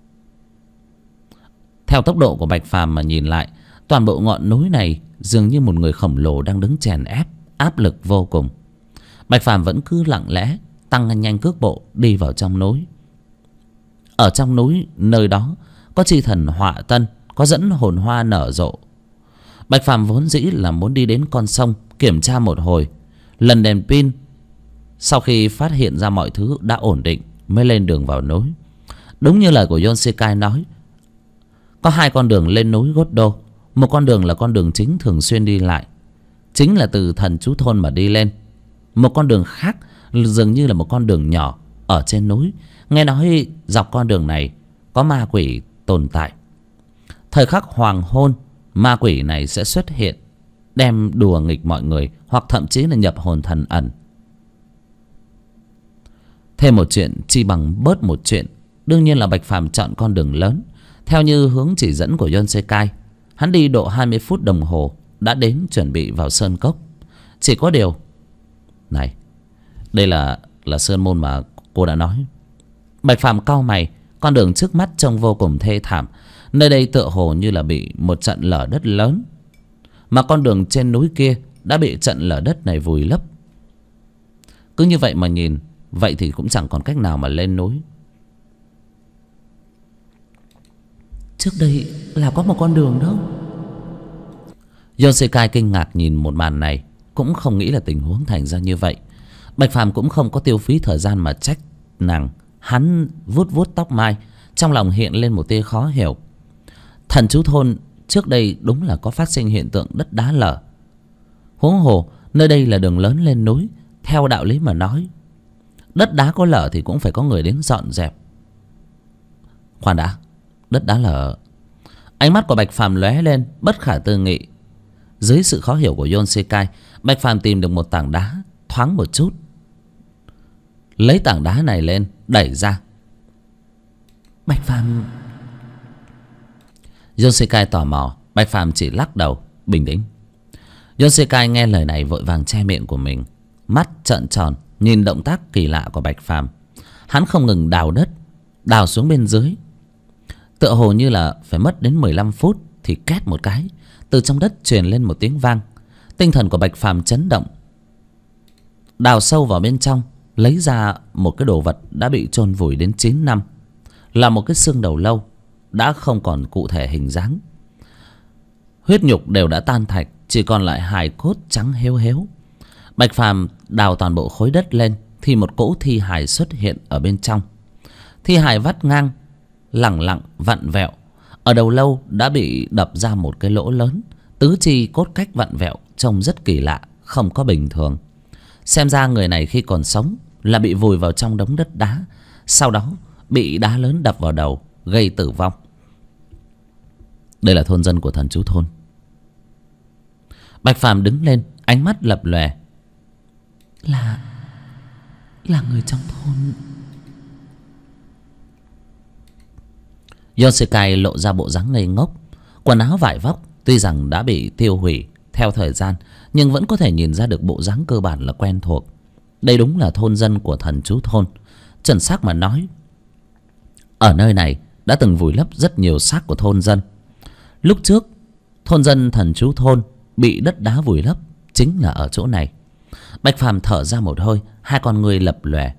Theo tốc độ của Bạch Phàm mà nhìn lại, toàn bộ ngọn núi này dường như một người khổng lồ đang đứng chèn ép, áp lực vô cùng. Bạch Phàm vẫn cứ lặng lẽ tăng nhanh cước bộ đi vào trong núi. Ở trong núi nơi đó có chi thần Họa Tân, có dẫn hồn hoa nở rộ. Bạch Phàm vốn dĩ là muốn đi đến con sông kiểm tra một hồi, lần đèn pin. Sau khi phát hiện ra mọi thứ đã ổn định mới lên đường vào núi. Đúng như lời của Yonsekai nói, có hai con đường lên núi Gót Đô. Một con đường là con đường chính thường xuyên đi lại, chính là từ thần chú thôn mà đi lên. Một con đường khác dường như là một con đường nhỏ ở trên núi. Nghe nói dọc con đường này có ma quỷ tồn tại. Thời khắc hoàng hôn, ma quỷ này sẽ xuất hiện, đem đùa nghịch mọi người, hoặc thậm chí là nhập hồn thần ẩn. Thêm một chuyện chi bằng bớt một chuyện. Đương nhiên là Bạch Phàm chọn con đường lớn. Theo như hướng chỉ dẫn của Yonsekai, hắn đi độ 20 phút đồng hồ đã đến chuẩn bị vào sơn cốc. Chỉ có điều này, đây là sơn môn mà cô đã nói. Bạch Phàm cau mày. Con đường trước mắt trông vô cùng thê thảm. Nơi đây tựa hồ như là bị một trận lở đất lớn, mà con đường trên núi kia đã bị trận lở đất này vùi lấp. Cứ như vậy mà nhìn, vậy thì cũng chẳng còn cách nào mà lên núi. Trước đây là có một con đường đó. Yonsekai kinh ngạc nhìn một màn này, cũng không nghĩ là tình huống thành ra như vậy. Bạch Phàm cũng không có tiêu phí thời gian mà trách nàng. Hắn vuốt vuốt tóc mai, trong lòng hiện lên một tia khó hiểu. Thần chú thôn trước đây đúng là có phát sinh hiện tượng đất đá lở. Huống hồ nơi đây là đường lớn lên núi. Theo đạo lý mà nói, đất đá có lở thì cũng phải có người đến dọn dẹp. Khoan đã, đất đá lở. Ánh mắt của Bạch Phàm lóe lên bất khả tư nghị. Dưới sự khó hiểu của Yonsekai, Bạch Phàm tìm được một tảng đá thoáng một chút, lấy tảng đá này lên đẩy ra. Bạch Phàm. Yonsekai tò mò. Bạch Phàm chỉ lắc đầu bình tĩnh. Yonsekai nghe lời này vội vàng che miệng của mình, mắt trợn tròn nhìn động tác kỳ lạ của Bạch Phàm. Hắn không ngừng đào đất, đào xuống bên dưới. Tựa hồ như là phải mất đến 15 phút thì két một cái, từ trong đất truyền lên một tiếng vang. Tinh thần của Bạch Phàm chấn động. Đào sâu vào bên trong, lấy ra một cái đồ vật đã bị chôn vùi đến 9 năm. Là một cái xương đầu lâu đã không còn cụ thể hình dáng. Huyết nhục đều đã tan thạch, chỉ còn lại hài cốt trắng héo héo. Bạch Phàm đào toàn bộ khối đất lên thì một cỗ thi hài xuất hiện ở bên trong. Thi hài vắt ngang, lẳng lặng vặn vẹo. Ở đầu lâu đã bị đập ra một cái lỗ lớn, tứ chi cốt cách vặn vẹo, trông rất kỳ lạ, không có bình thường. Xem ra người này khi còn sống là bị vùi vào trong đống đất đá, sau đó bị đá lớn đập vào đầu, gây tử vong. Đây là thôn dân của thần chú thôn. Bạch Phàm đứng lên, ánh mắt lập lòe. Là người trong thôn. Yonsekai lộ ra bộ dáng ngây ngốc. Quần áo vải vóc tuy rằng đã bị tiêu hủy theo thời gian, nhưng vẫn có thể nhìn ra được bộ dáng cơ bản là quen thuộc. Đây đúng là thôn dân của thần chú thôn. Chuẩn xác mà nói, ở nơi này đã từng vùi lấp rất nhiều xác của thôn dân. Lúc trước thôn dân thần chú thôn bị đất đá vùi lấp chính là ở chỗ này. Bạch Phàm thở ra một hơi, hai con ngươi lập lòe.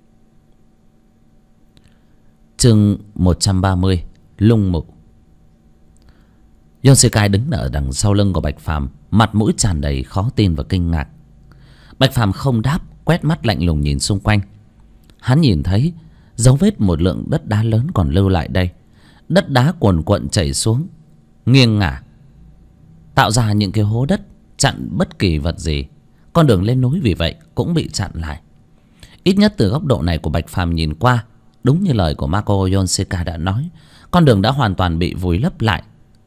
Chương 130, lung mục. Yonsekai đứng ở đằng sau lưng của Bạch Phàm, mặt mũi tràn đầy khó tin và kinh ngạc. Bạch Phàm không đáp, quét mắt lạnh lùng nhìn xung quanh. Hắn nhìn thấy dấu vết một lượng đất đá lớn còn lưu lại đây. Đất đá cuồn cuộn chảy xuống, nghiêng ngả, tạo ra những cái hố đất chặn bất kỳ vật gì. Con đường lên núi vì vậy cũng bị chặn lại. Ít nhất từ góc độ này của Bạch Phàm nhìn qua, đúng như lời của Mako Yonshika đã nói, con đường đã hoàn toàn bị vùi lấp lại.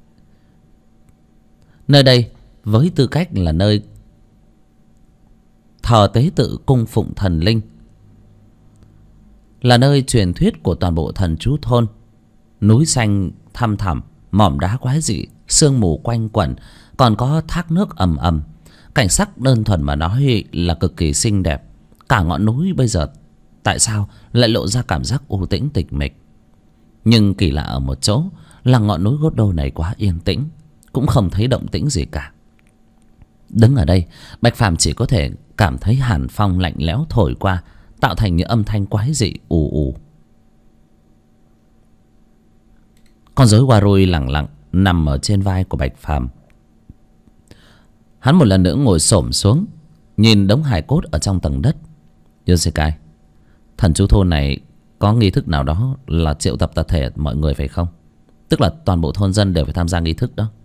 Nơi đây với tư cách là nơi thờ tế tự cung phụng thần linh, là nơi truyền thuyết của toàn bộ thần chú thôn. Núi xanh thăm thẳm, mỏm đá quái dị, sương mù quanh quẩn, còn có thác nước ầm ầm. Cảnh sắc đơn thuần mà nói là cực kỳ xinh đẹp. Cả ngọn núi bây giờ tại sao lại lộ ra cảm giác u tĩnh tịch mịch. Nhưng kỳ lạ ở một chỗ là ngọn núi Gốt Đô này quá yên tĩnh, cũng không thấy động tĩnh gì cả. Đứng ở đây, Bạch Phàm chỉ có thể cảm thấy hàn phong lạnh lẽo thổi qua, tạo thành những âm thanh quái dị ù ù. Con rối Warui lẳng lặng nằm ở trên vai của Bạch Phàm. Hắn một lần nữa ngồi xổm xuống, nhìn đống hài cốt ở trong tầng đất. Yosekai, thần chú thôn này có nghi thức nào đó là triệu tập tập thể mọi người phải không? Tức là toàn bộ thôn dân đều phải tham gia nghi thức đó.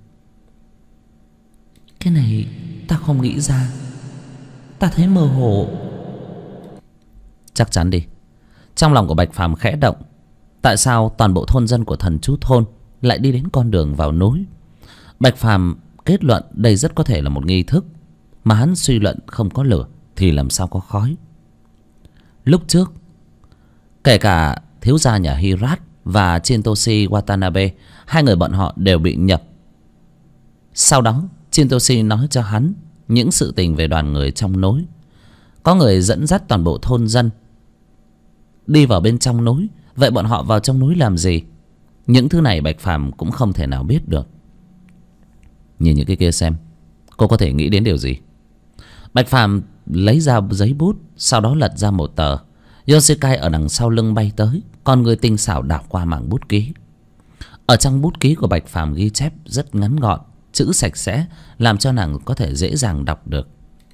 Cái này ta không nghĩ ra, ta thấy mơ hồ. Chắc chắn đi. Trong lòng của Bạch Phàm khẽ động. Tại sao toàn bộ thôn dân của thần chú thôn lại đi đến con đường vào núi? Bạch Phàm kết luận đây rất có thể là một nghi thức, mà hắn suy luận không có lửa thì làm sao có khói. Lúc trước, kể cả thiếu gia nhà Hirat và Chintoshi Watanabe, hai người bọn họ đều bị nhập. Sau đó Chintoshi nói cho hắn những sự tình về đoàn người trong núi. Có người dẫn dắt toàn bộ thôn dân đi vào bên trong núi. Vậy bọn họ vào trong núi làm gì? Những thứ này Bạch Phàm cũng không thể nào biết được. Nhìn những cái kia xem, cô có thể nghĩ đến điều gì? Bạch Phàm lấy ra giấy bút, sau đó lật ra một tờ. Yosekai ở đằng sau lưng bay tới, con người tinh xảo đảo qua mảng bút ký. Ở trong bút ký của Bạch Phàm ghi chép rất ngắn gọn, chữ sạch sẽ, làm cho nàng có thể dễ dàng đọc được.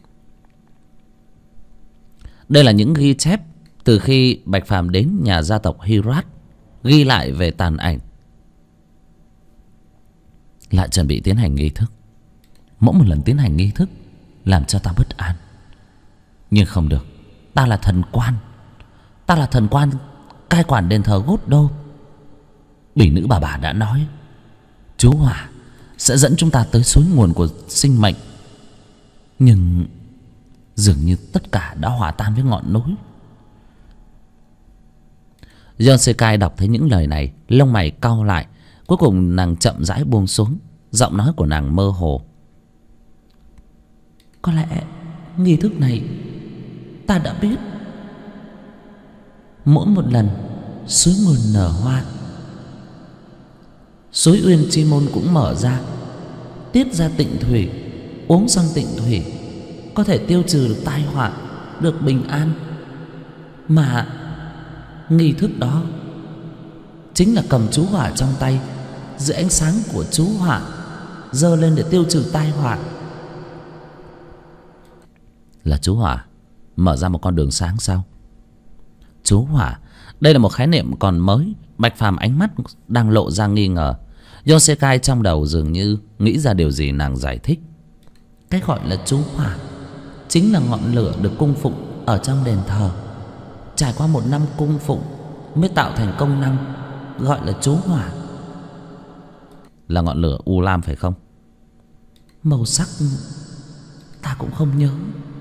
Đây là những ghi chép từ khi Bạch Phàm đến nhà gia tộc Hirat, ghi lại về tàn ảnh. Lại chuẩn bị tiến hành nghi thức. Mỗi một lần tiến hành nghi thức làm cho ta bất an. Nhưng không được, ta là thần quan. Ta là thần quan cai quản đền thờ Gốt Đô. Bỉ nữ bà đã nói chú hỏa sẽ dẫn chúng ta tới suối nguồn của sinh mệnh. Nhưng dường như tất cả đã hòa tan với ngọn núi. Yosekai đọc thấy những lời này, lông mày cau lại. Cuối cùng nàng chậm rãi buông xuống, giọng nói của nàng mơ hồ. Có lẽ nghi thức này ta đã biết. Mỗi một lần suối nguồn nở hoa, suối Uyên Chi Môn cũng mở ra, tiết ra tịnh thủy. Uống xong tịnh thủy có thể tiêu trừ được tai họa, được bình an. Mà nghi thức đó chính là cầm chú hỏa trong tay, dưới ánh sáng của chú hỏa giơ lên để tiêu trừ tai họa. Là chú hỏa mở ra một con đường sáng sao? Chú hỏa, đây là một khái niệm còn mới. Bạch Phàm ánh mắt đang lộ ra nghi ngờ. Yosekai trong đầu dường như nghĩ ra điều gì, nàng giải thích. Cái gọi là chú hỏa chính là ngọn lửa được cung phụng ở trong đền thờ. Trải qua một năm cung phụng mới tạo thành công năng, gọi là chú hỏa. Là ngọn lửa u lam phải không? Màu sắc ta cũng không nhớ.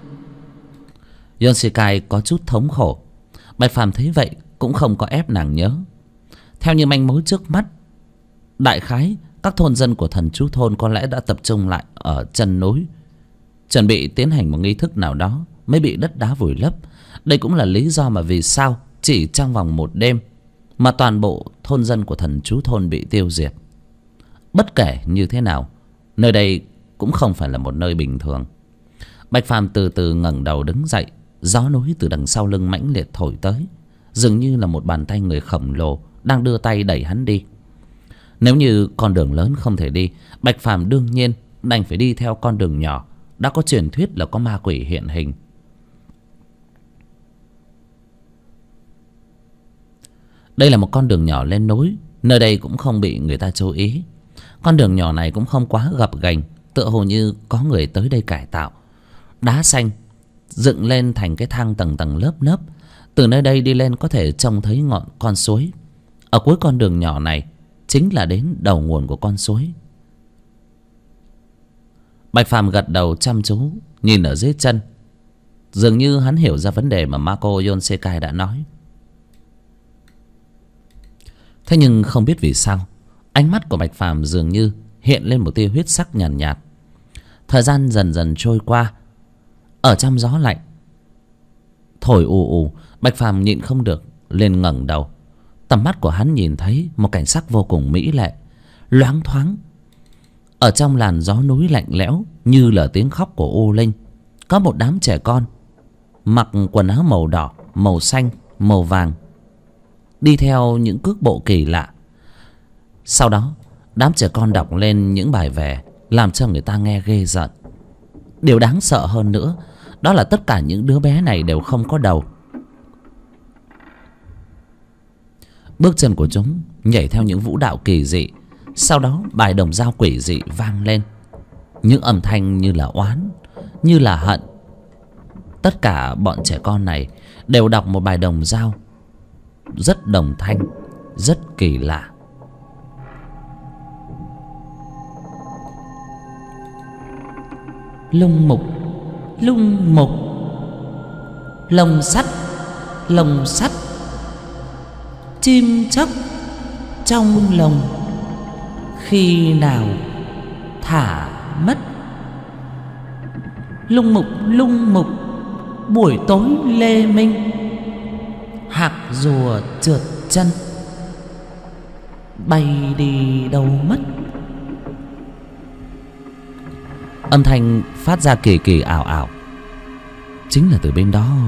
Yosekai có chút thống khổ. Bạch Phàm thấy vậy cũng không có ép nàng nhớ. Theo như manh mối trước mắt, đại khái các thôn dân của thần chú thôn có lẽ đã tập trung lại ở chân núi, chuẩn bị tiến hành một nghi thức nào đó, mới bị đất đá vùi lấp. Đây cũng là lý do mà vì sao chỉ trong vòng một đêm mà toàn bộ thôn dân của thần chú thôn bị tiêu diệt. Bất kể như thế nào, nơi đây cũng không phải là một nơi bình thường. Bạch Phàm từ từ ngẩng đầu đứng dậy. Gió núi từ đằng sau lưng mãnh liệt thổi tới, dường như là một bàn tay người khổng lồ đang đưa tay đẩy hắn đi. Nếu như con đường lớn không thể đi, Bạch Phàm đương nhiên đành phải đi theo con đường nhỏ. Đã có truyền thuyết là có ma quỷ hiện hình. Đây là một con đường nhỏ lên núi, nơi đây cũng không bị người ta chú ý. Con đường nhỏ này cũng không quá gập ghềnh, tựa hồ như có người tới đây cải tạo. Đá xanh dựng lên thành cái thang tầng tầng lớp lớp. Từ nơi đây đi lên có thể trông thấy ngọn con suối. Ở cuối con đường nhỏ này chính là đến đầu nguồn của con suối. Bạch Phàm gật đầu chăm chú nhìn ở dưới chân. Dường như hắn hiểu ra vấn đề mà Mako Yonsekai đã nói. Thế nhưng không biết vì sao ánh mắt của Bạch Phàm dường như hiện lên một tia huyết sắc nhàn nhạt. Thời gian dần dần trôi qua. Ở trong gió lạnh thổi ù ù, Bạch Phàm nhịn không được lên ngẩng đầu. Tầm mắt của hắn nhìn thấy một cảnh sắc vô cùng mỹ lệ. Loáng thoáng ở trong làn gió núi lạnh lẽo như là tiếng khóc của U Linh, có một đám trẻ con mặc quần áo màu đỏ, màu xanh, màu vàng, đi theo những cước bộ kỳ lạ. Sau đó đám trẻ con đọc lên những bài vè làm cho người ta nghe ghê rợn. Điều đáng sợ hơn nữa đó là tất cả những đứa bé này đều không có đầu. Bước chân của chúng nhảy theo những vũ đạo kỳ dị. Sau đó bài đồng dao quỷ dị vang lên. Những âm thanh như là oán, như là hận. Tất cả bọn trẻ con này đều đọc một bài đồng dao rất đồng thanh, rất kỳ lạ. Lung mục, lung mục, lồng sắt, lồng sắt, chim chóc trong lồng, khi nào thả mất. Lung mục, lung mục, buổi tối lê minh, hạc rùa trượt chân, bay đi đâu mất. Âm thanh phát ra kỳ kỳ ảo ảo. Chính là từ bên đó.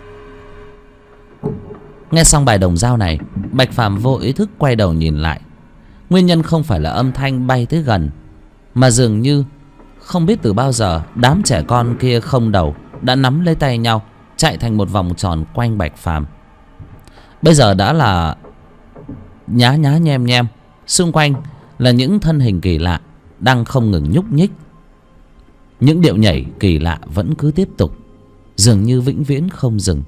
Nghe xong bài đồng dao này, Bạch Phàm vô ý thức quay đầu nhìn lại. Nguyên nhân không phải là âm thanh bay tới gần, mà dường như không biết từ bao giờ đám trẻ con kia không đầu đã nắm lấy tay nhau chạy thành một vòng tròn quanh Bạch Phàm. Bây giờ đã là nhá nhá nhem nhem. Xung quanh là những thân hình kỳ lạ đang không ngừng nhúc nhích. Những điệu nhảy kỳ lạ vẫn cứ tiếp tục, dường như vĩnh viễn không dừng.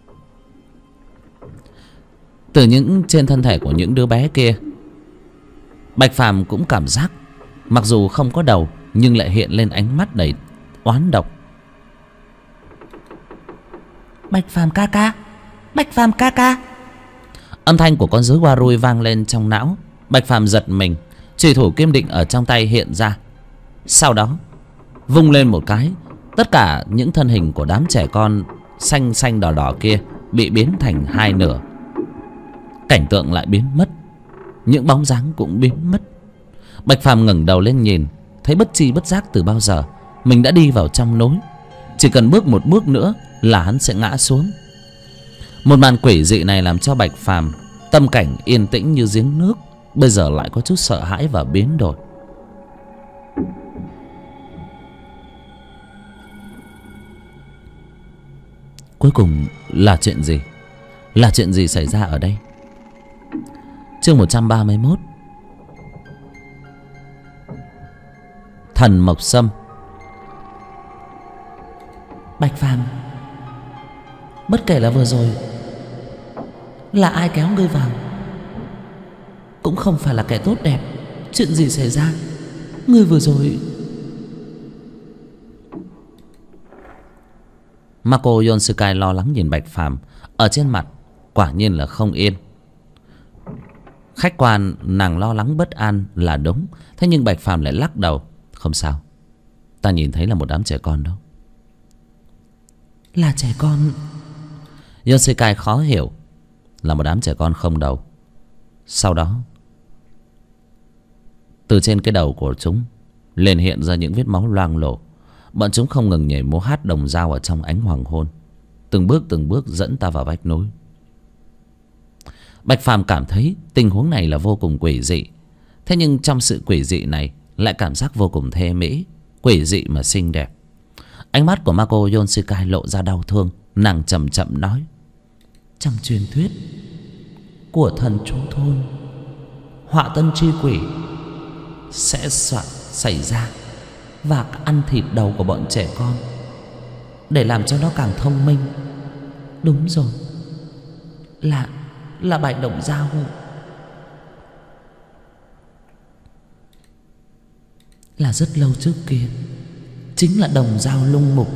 Từ những trên thân thể của những đứa bé kia, Bạch Phàm cũng cảm giác mặc dù không có đầu nhưng lại hiện lên ánh mắt đầy oán độc. Bạch Phàm ca ca, Bạch Phàm ca ca. Âm thanh của con rối Warui vang lên trong não. Bạch Phàm giật mình, chùy thủ kim định ở trong tay hiện ra. Sau đó vung lên một cái, tất cả những thân hình của đám trẻ con xanh xanh đỏ đỏ kia bị biến thành hai nửa. Cảnh tượng lại biến mất, những bóng dáng cũng biến mất. Bạch Phàm ngẩng đầu lên nhìn, thấy bất chi bất giác từ bao giờ mình đã đi vào trong núi. Chỉ cần bước một bước nữa là hắn sẽ ngã xuống. Một màn quỷ dị này làm cho Bạch Phàm tâm cảnh yên tĩnh như giếng nước bây giờ lại có chút sợ hãi và biến đổi. Cuối cùng là chuyện gì? Là chuyện gì xảy ra ở đây? Chương 131. Thần Mộc Sâm. Bạch Phàm, bất kể là vừa rồi là ai kéo ngươi vào, cũng không phải là kẻ tốt đẹp. Chuyện gì xảy ra? Ngươi vừa rồi... Mako Yonsukai lo lắng nhìn Bạch Phàm, ở trên mặt quả nhiên là không yên. Khách quan nàng lo lắng bất an là đúng. Thế nhưng Bạch Phàm lại lắc đầu. Không sao, ta nhìn thấy là một đám trẻ con đâu. Là trẻ con? Yonsukai khó hiểu. Là một đám trẻ con không đầu. Sau đó từ trên cái đầu của chúng liền hiện ra những vết máu loang lổ. Bọn chúng không ngừng nhảy múa hát đồng dao ở trong ánh hoàng hôn, từng bước dẫn ta vào vách núi. Bạch Phàm cảm thấy tình huống này là vô cùng quỷ dị. Thế nhưng trong sự quỷ dị này lại cảm giác vô cùng thê mỹ, quỷ dị mà xinh đẹp. Ánh mắt của Mako Yonsukai lộ ra đau thương. Nàng chậm chậm nói: trong truyền thuyết của thần chú thôn, họa tân chi quỷ sẽ xảy ra và ăn thịt đầu của bọn trẻ con. để làm cho nó càng thông minh. Đúng rồi, là bài đồng dao. Là rất lâu trước kia, chính là đồng dao lung mục.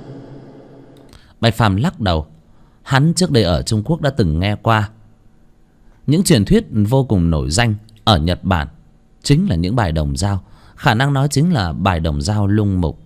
Bạch Phàm lắc đầu. Hắn trước đây ở Trung Quốc đã từng nghe qua những truyền thuyết vô cùng nổi danh ở Nhật Bản, chính là những bài đồng dao. Khả năng nói chính là bài đồng dao lung mục.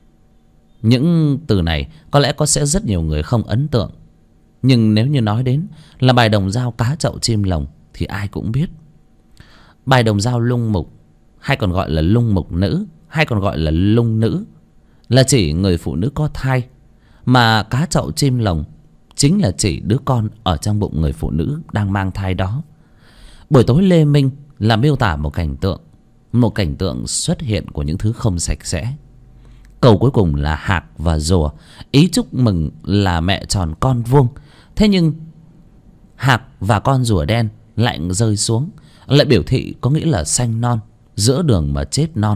Những từ này có lẽ sẽ rất nhiều người không ấn tượng, nhưng nếu như nói đến là bài đồng dao cá chậu chim lồng thì ai cũng biết. Bài đồng dao lung mục, hay còn gọi là lung mục nữ, hay còn gọi là lung nữ, là chỉ người phụ nữ có thai. Mà cá chậu chim lồng chính là chỉ đứa con ở trong bụng người phụ nữ đang mang thai đó. Buổi tối lê minh là miêu tả một cảnh tượng xuất hiện của những thứ không sạch sẽ. Câu cuối cùng là hạc và rùa, ý chúc mừng là mẹ tròn con vuông. Thế nhưng hạc và con rùa đen lại rơi xuống, lại biểu thị có nghĩa là sanh non, giữa đường mà chết non.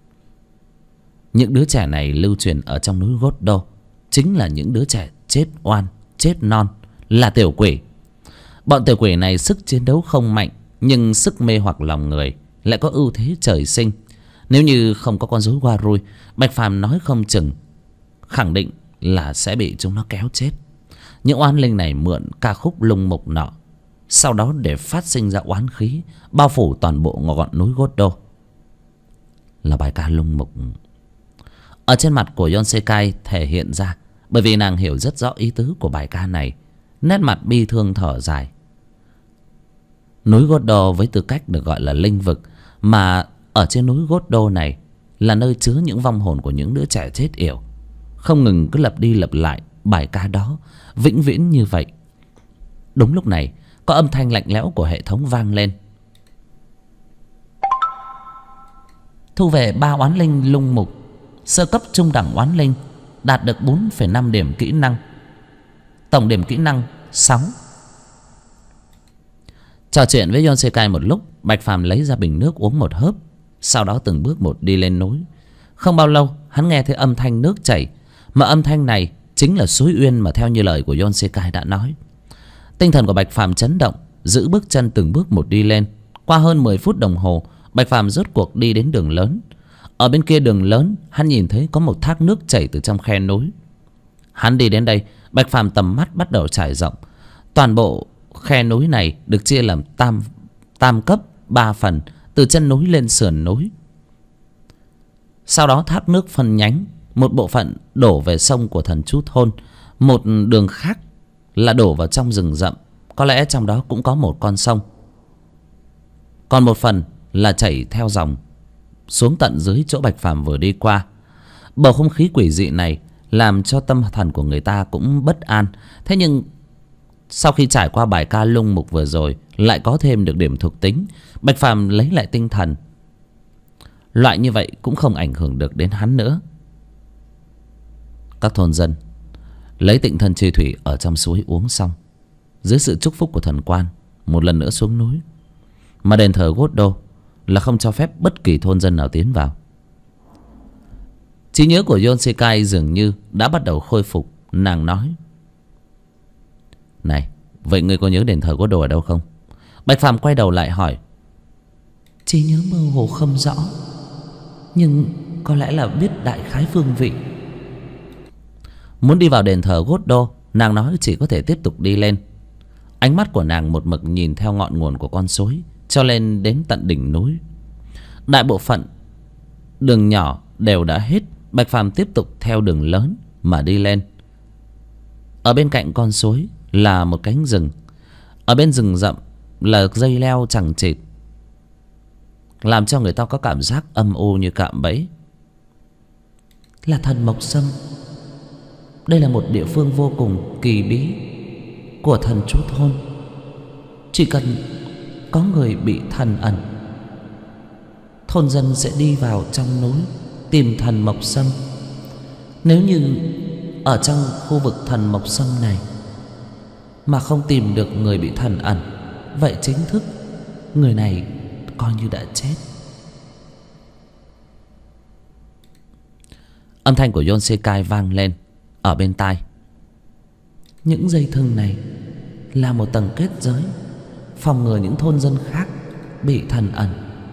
Những đứa trẻ này lưu truyền ở trong núi Gốt Đô chính là những đứa trẻ chết oan, chết non, là tiểu quỷ. Bọn tiểu quỷ này sức chiến đấu không mạnh, nhưng sức mê hoặc lòng người lại có ưu thế trời sinh. Nếu như không có con rối Hoa Rui, Bạch Phàm nói không chừng, khẳng định là sẽ bị chúng nó kéo chết. Những oan linh này mượn ca khúc lung mục nọ, sau đó để phát sinh ra oán khí, bao phủ toàn bộ ngọn núi Gốt Đô. Là bài ca lung mục. Ở trên mặt của Yon Sekai thể hiện ra, bởi vì nàng hiểu rất rõ ý tứ của bài ca này, nét mặt bi thương thở dài. Núi Gốt Đô với tư cách được gọi là linh vực, mà ở trên núi Gốt Đô này là nơi chứa những vong hồn của những đứa trẻ chết yểu, không ngừng cứ lặp đi lặp lại bài ca đó, vĩnh viễn như vậy. Đúng lúc này, có âm thanh lạnh lẽo của hệ thống vang lên. Thu về 3 oán linh lung mục, sơ cấp trung đẳng oán linh, đạt được 4,5 điểm kỹ năng, tổng điểm kỹ năng 6. Trò chuyện với Yon Sekai một lúc, Bạch Phàm lấy ra bình nước uống một hớp, sau đó từng bước một đi lên núi. Không bao lâu, hắn nghe thấy âm thanh nước chảy, mà âm thanh này chính là suối uyên mà theo như lời của Yon Sekai đã nói. Tinh thần của Bạch Phàm chấn động, giữ bước chân từng bước một đi lên. Qua hơn 10 phút đồng hồ, Bạch Phàm rốt cuộc đi đến đường lớn. Ở bên kia đường lớn, hắn nhìn thấy có một thác nước chảy từ trong khe núi. Hắn đi đến đây, Bạch Phàm tầm mắt bắt đầu trải rộng. Toàn bộ khe núi này được chia làm tam cấp 3 phần, từ chân núi lên sườn núi. Sau đó thác nước phân nhánh, một bộ phận đổ về sông của thần chú thôn, một đường khác là đổ vào trong rừng rậm, có lẽ trong đó cũng có một con sông. Còn một phần là chảy theo dòng xuống tận dưới chỗ Bạch Phàm vừa đi qua. Bầu không khí quỷ dị này làm cho tâm thần của người ta cũng bất an. Thế nhưng sau khi trải qua bài ca lung mục vừa rồi, lại có thêm được điểm thuộc tính, Bạch Phàm lấy lại tinh thần. Loại như vậy cũng không ảnh hưởng được đến hắn nữa. Các thôn dân lấy tịnh thân chi thủy ở trong suối uống xong, dưới sự chúc phúc của thần quan, một lần nữa xuống núi. Mà đền thờ Gốt Đô là không cho phép bất kỳ thôn dân nào tiến vào. Trí nhớ của Yon Sekai dường như đã bắt đầu khôi phục. Nàng nói: "Này, vậy ngươi có nhớ đền thờ Gốt Đô ở đâu không?" Bạch Phàm quay đầu lại hỏi: "Trí nhớ mơ hồ không rõ, nhưng có lẽ là biết đại khái phương vị." Muốn đi vào đền thờ Gốt Đô, nàng nói chỉ có thể tiếp tục đi lên. Ánh mắt của nàng một mực nhìn theo ngọn nguồn của con suối cho lên đến tận đỉnh núi. Đại bộ phận đường nhỏ đều đã hết. Bạch Phàm tiếp tục theo đường lớn mà đi lên. Ở bên cạnh con suối là một cánh rừng. Ở bên rừng rậm là dây leo chằng chịt, làm cho người ta có cảm giác âm u như cạm bẫy. Là thần Mộc Sâm. Đây là một địa phương vô cùng kỳ bí của thần chú thôn. Chỉ cần có người bị thần ẩn, thôn dân sẽ đi vào trong núi tìm thần Mộc Sâm. Nếu như ở trong khu vực thần Mộc Sâm này mà không tìm được người bị thần ẩn, vậy chính thức người này coi như đã chết. Âm thanh của Yon Sekai vang lên. ở bên tai: những dây thừng này là một tầng kết giới, phòng ngừa những thôn dân khác bị thần ẩn.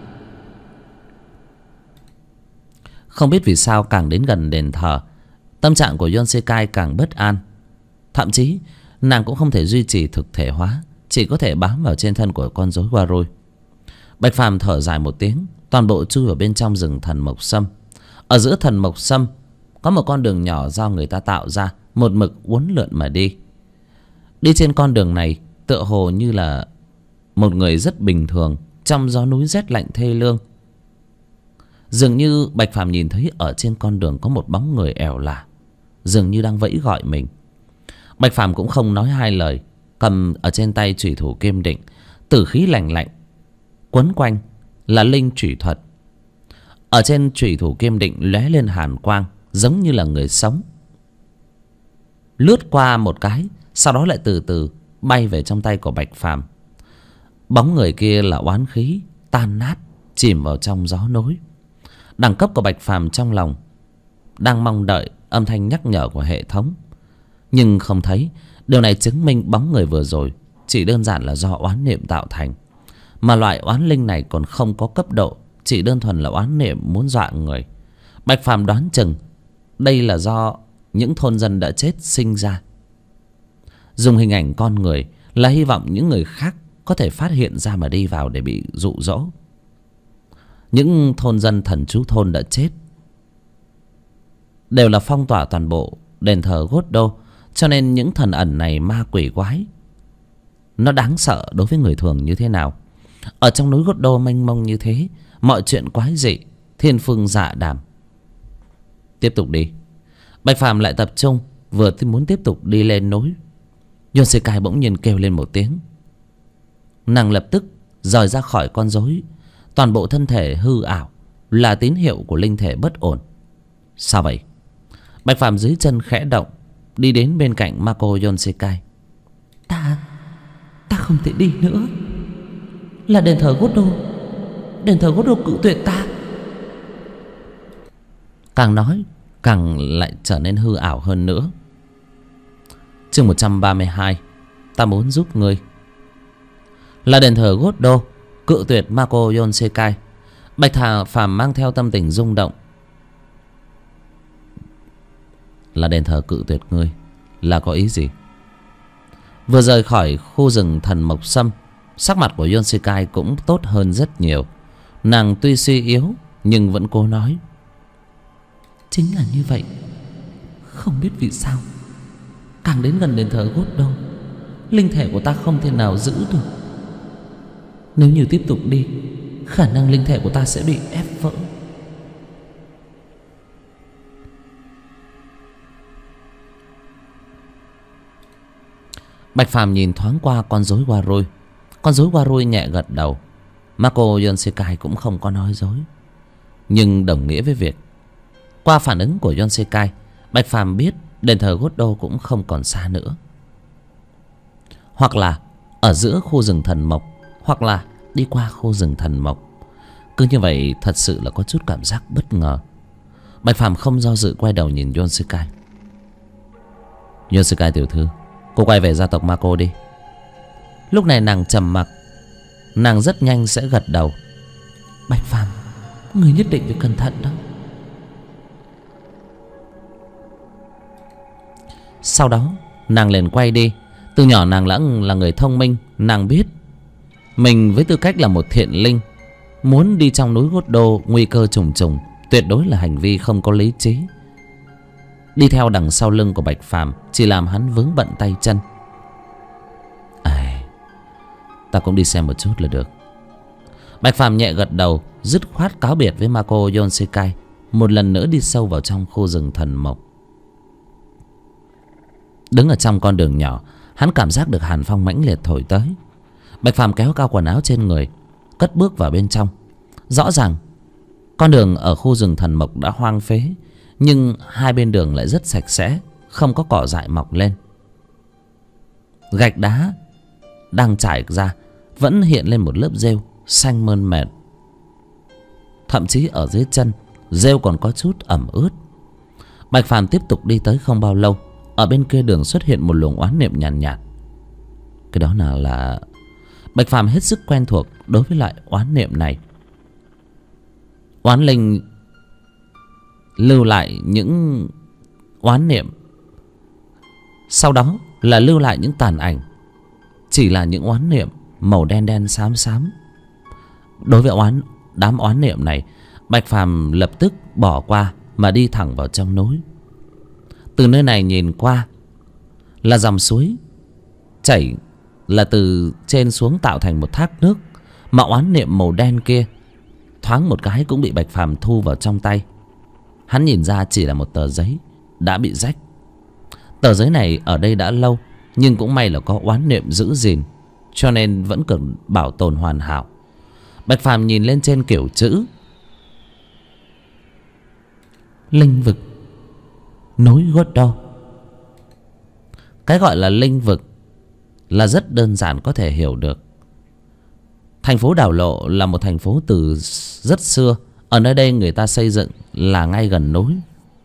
Không biết vì sao càng đến gần đền thờ, tâm trạng của Yonsekai càng bất an. Thậm chí nàng cũng không thể duy trì thực thể hóa, chỉ có thể bám vào trên thân của con rối Warui. Bạch Phàm thở dài một tiếng, toàn bộ chui vào bên trong rừng thần mộc sâm. Ở giữa thần mộc sâm có một con đường nhỏ do người ta tạo ra, một mực uốn lượn mà đi. Đi trên con đường này tựa hồ như là một người rất bình thường trong gió núi rét lạnh thê lương. Dường như Bạch Phàm nhìn thấy ở trên con đường có một bóng người ẻo lả, dường như đang vẫy gọi mình. Bạch Phàm cũng không nói hai lời, cầm ở trên tay chủy thủ kiêm định, tử khí lạnh lạnh quấn quanh là linh chủy thuật. Ở trên chủy thủ kiêm định lóe lên hàn quang, giống như là người sống, lướt qua một cái, sau đó lại từ từ bay về trong tay của Bạch Phàm. Bóng người kia là oán khí tan nát, chìm vào trong gió núi. Đẳng cấp của Bạch Phàm trong lòng đang mong đợi âm thanh nhắc nhở của hệ thống, nhưng không thấy. Điều này chứng minh bóng người vừa rồi chỉ đơn giản là do oán niệm tạo thành, mà loại oán linh này còn không có cấp độ, chỉ đơn thuần là oán niệm muốn dọa người. Bạch Phàm đoán chừng đây là do những thôn dân đã chết sinh ra, dùng hình ảnh con người là hy vọng những người khác có thể phát hiện ra mà đi vào để bị dụ dỗ. Những thôn dân thần chú thôn đã chết đều là phong tỏa toàn bộ đền thờ Gốt-đô, cho nên những thần ẩn này ma quỷ quái nó đáng sợ đối với người thường như thế nào. Ở trong núi Gốt-đô mênh mông như thế, mọi chuyện quái dị, thiên phương dạ đàm. Tiếp tục đi. Bạch Phàm lại tập trung, vừa muốn tiếp tục đi lên núi, Yonsekai bỗng nhiên kêu lên một tiếng. Nàng lập tức rời ra khỏi con rối, toàn bộ thân thể hư ảo, là tín hiệu của linh thể bất ổn. Sao vậy? Bạch Phàm dưới chân khẽ động, đi đến bên cạnh Mako Yonsekai. Ta không thể đi nữa. Là đền thờ Gốt-đô, đền thờ Gốt-đô cự tuyệt ta. Càng nói càng lại trở nên hư ảo hơn nữa. Chương 132. Ta muốn giúp ngươi. Là đền thờ Gốt-đô cự tuyệt Mako Yonsekai. Bạch Phàm mang theo tâm tình rung động. Là đền thờ cự tuyệt ngươi là có ý gì? Vừa rời khỏi khu rừng thần mộc sâm, sắc mặt của Yonsekai cũng tốt hơn rất nhiều. Nàng tuy suy yếu nhưng vẫn cố nói. Chính là như vậy. Không biết vì sao, càng đến gần đền thờ Gốt-đô, linh thể của ta không thể nào giữ được. Nếu như tiếp tục đi, khả năng linh thể của ta sẽ bị ép vỡ. Bạch Phàm nhìn thoáng qua con rối Warui. Con rối Warui nhẹ gật đầu. Mako Yonsekai cũng không có nói dối, nhưng đồng nghĩa với việc, qua phản ứng của Yonsekai, Bạch Phàm biết đền thờ Gốt-đô cũng không còn xa nữa. Hoặc là ở giữa khu rừng thần mộc, hoặc là đi qua khu rừng thần mộc. Cứ như vậy thật sự là có chút cảm giác bất ngờ. Bạch Phàm không do dự quay đầu nhìn Yonsekai. Yonsekai tiểu thư, cô quay về gia tộc Mako đi. Lúc này nàng trầm mặc, nàng rất nhanh sẽ gật đầu. Bạch Phàm, người nhất định phải cẩn thận đó. Sau đó nàng liền quay đi. Từ nhỏ nàng là người thông minh. Nàng biết mình với tư cách là một thiện linh, muốn đi trong núi Gốt-đô nguy cơ trùng trùng, tuyệt đối là hành vi không có lý trí. Đi theo đằng sau lưng của Bạch Phàm chỉ làm hắn vướng bận tay chân. Ta cũng đi xem một chút là được. Bạch Phàm nhẹ gật đầu, dứt khoát cáo biệt với Mako Yonsekai, một lần nữa đi sâu vào trong khu rừng thần mộc. Đứng ở trong con đường nhỏ, hắn cảm giác được hàn phong mãnh liệt thổi tới. Bạch Phàm kéo cao quần áo trên người, cất bước vào bên trong. Rõ ràng con đường ở khu rừng thần mộc đã hoang phế, nhưng hai bên đường lại rất sạch sẽ, không có cỏ dại mọc lên. Gạch đá đang trải ra vẫn hiện lên một lớp rêu xanh mơn mởn. Thậm chí ở dưới chân rêu còn có chút ẩm ướt. Bạch Phàm tiếp tục đi tới không bao lâu, ở bên kia đường xuất hiện một luồng oán niệm nhàn nhạt. Cái đó là Bạch Phàm hết sức quen thuộc đối với loại oán niệm này. Oán linh lưu lại những oán niệm, sau đó là lưu lại những tàn ảnh, chỉ là những oán niệm màu đen đen xám xám. Đối với đám oán niệm này, Bạch Phàm lập tức bỏ qua mà đi thẳng vào trong núi. Từ nơi này nhìn qua là dòng suối chảy là từ trên xuống tạo thành một thác nước, mà oán niệm màu đen kia thoáng một cái cũng bị Bạch Phàm thu vào trong tay. Hắn nhìn ra chỉ là một tờ giấy đã bị rách. Tờ giấy này ở đây đã lâu, nhưng cũng may là có oán niệm giữ gìn, cho nên vẫn cần bảo tồn hoàn hảo. Bạch Phàm nhìn lên trên kiểu chữ linh vực núi Gót Đô. Cái gọi là linh vực là rất đơn giản có thể hiểu được. Thành phố Đảo Lộ là một thành phố từ rất xưa. Ở nơi đây người ta xây dựng là ngay gần núi.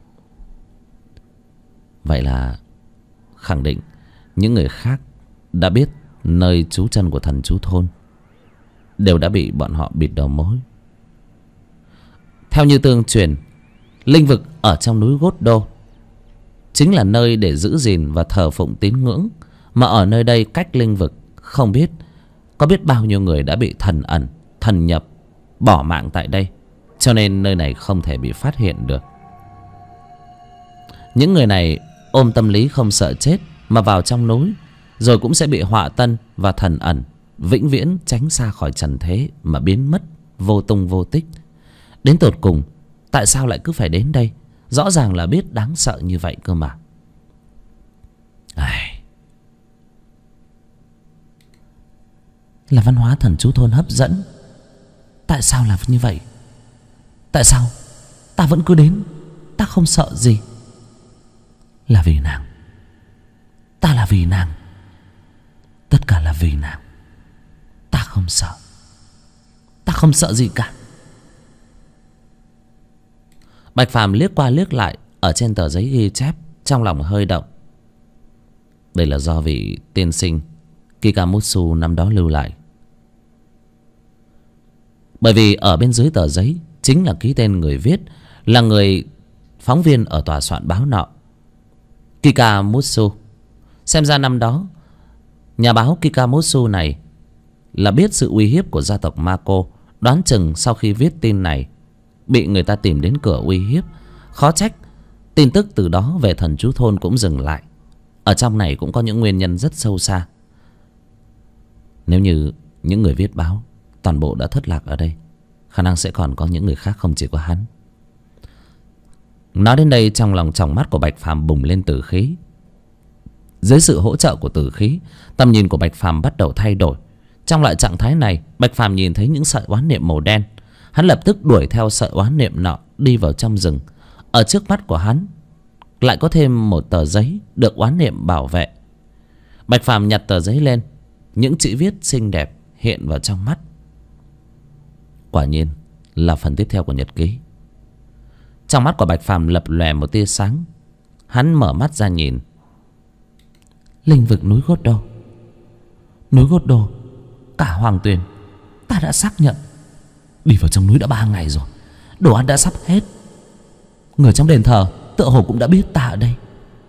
Vậy là khẳng định những người khác đã biết nơi trú chân của thần chú thôn đều đã bị bọn họ bịt đầu mối. Theo như tương truyền, linh vực ở trong núi Gót Đô chính là nơi để giữ gìn và thờ phụng tín ngưỡng. Mà ở nơi đây cách linh vực không biết có biết bao nhiêu người đã bị thần ẩn, thần nhập, bỏ mạng tại đây. Cho nên nơi này không thể bị phát hiện được. Những người này ôm tâm lý không sợ chết mà vào trong núi, rồi cũng sẽ bị họa tân và thần ẩn, vĩnh viễn tránh xa khỏi trần thế mà biến mất vô tung vô tích. Đến tột cùng tại sao lại cứ phải đến đây? Rõ ràng là biết đáng sợ như vậy cơ mà. Là văn hóa thần chú thôn hấp dẫn. Tại sao là như vậy? Tại sao ta vẫn cứ đến? Ta không sợ gì. Là vì nàng. Ta là vì nàng. Tất cả là vì nàng. Ta không sợ. Ta không sợ gì cả. Bạch Phàm liếc qua liếc lại ở trên tờ giấy ghi chép, trong lòng hơi động. Đây là do vị tiên sinh Kikamutsu năm đó lưu lại. Bởi vì ở bên dưới tờ giấy chính là ký tên người viết, là người phóng viên ở tòa soạn báo nọ, Kikamutsu. Xem ra năm đó nhà báo Kikamutsu này là biết sự uy hiếp của gia tộc Mako. Đoán chừng sau khi viết tin này bị người ta tìm đến cửa uy hiếp. Khó trách tin tức từ đó về thần chú thôn cũng dừng lại. Ở trong này cũng có những nguyên nhân rất sâu xa. Nếu như những người viết báo toàn bộ đã thất lạc ở đây, khả năng sẽ còn có những người khác, không chỉ có hắn. Nói đến đây, trong lòng tròng mắt của Bạch Phàm bùng lên tử khí. Dưới sự hỗ trợ của tử khí, tầm nhìn của Bạch Phàm bắt đầu thay đổi. Trong loại trạng thái này, Bạch Phàm nhìn thấy những sợi oán niệm màu đen. Hắn lập tức đuổi theo sợi oán niệm nọ đi vào trong rừng. Ở trước mắt của hắn lại có thêm một tờ giấy được oán niệm bảo vệ. Bạch Phàm nhặt tờ giấy lên, những chữ viết xinh đẹp hiện vào trong mắt. Quả nhiên là phần tiếp theo của nhật ký. Trong mắt của Bạch Phàm lập lòe một tia sáng. Hắn mở mắt ra nhìn. Linh vực núi Gót Đô. Núi Gót Đô, cả Hoàng Tuyền ta đã xác nhận. Đi vào trong núi đã 3 ngày rồi, đồ ăn đã sắp hết. Người trong đền thờ tựa hồ cũng đã biết ta ở đây.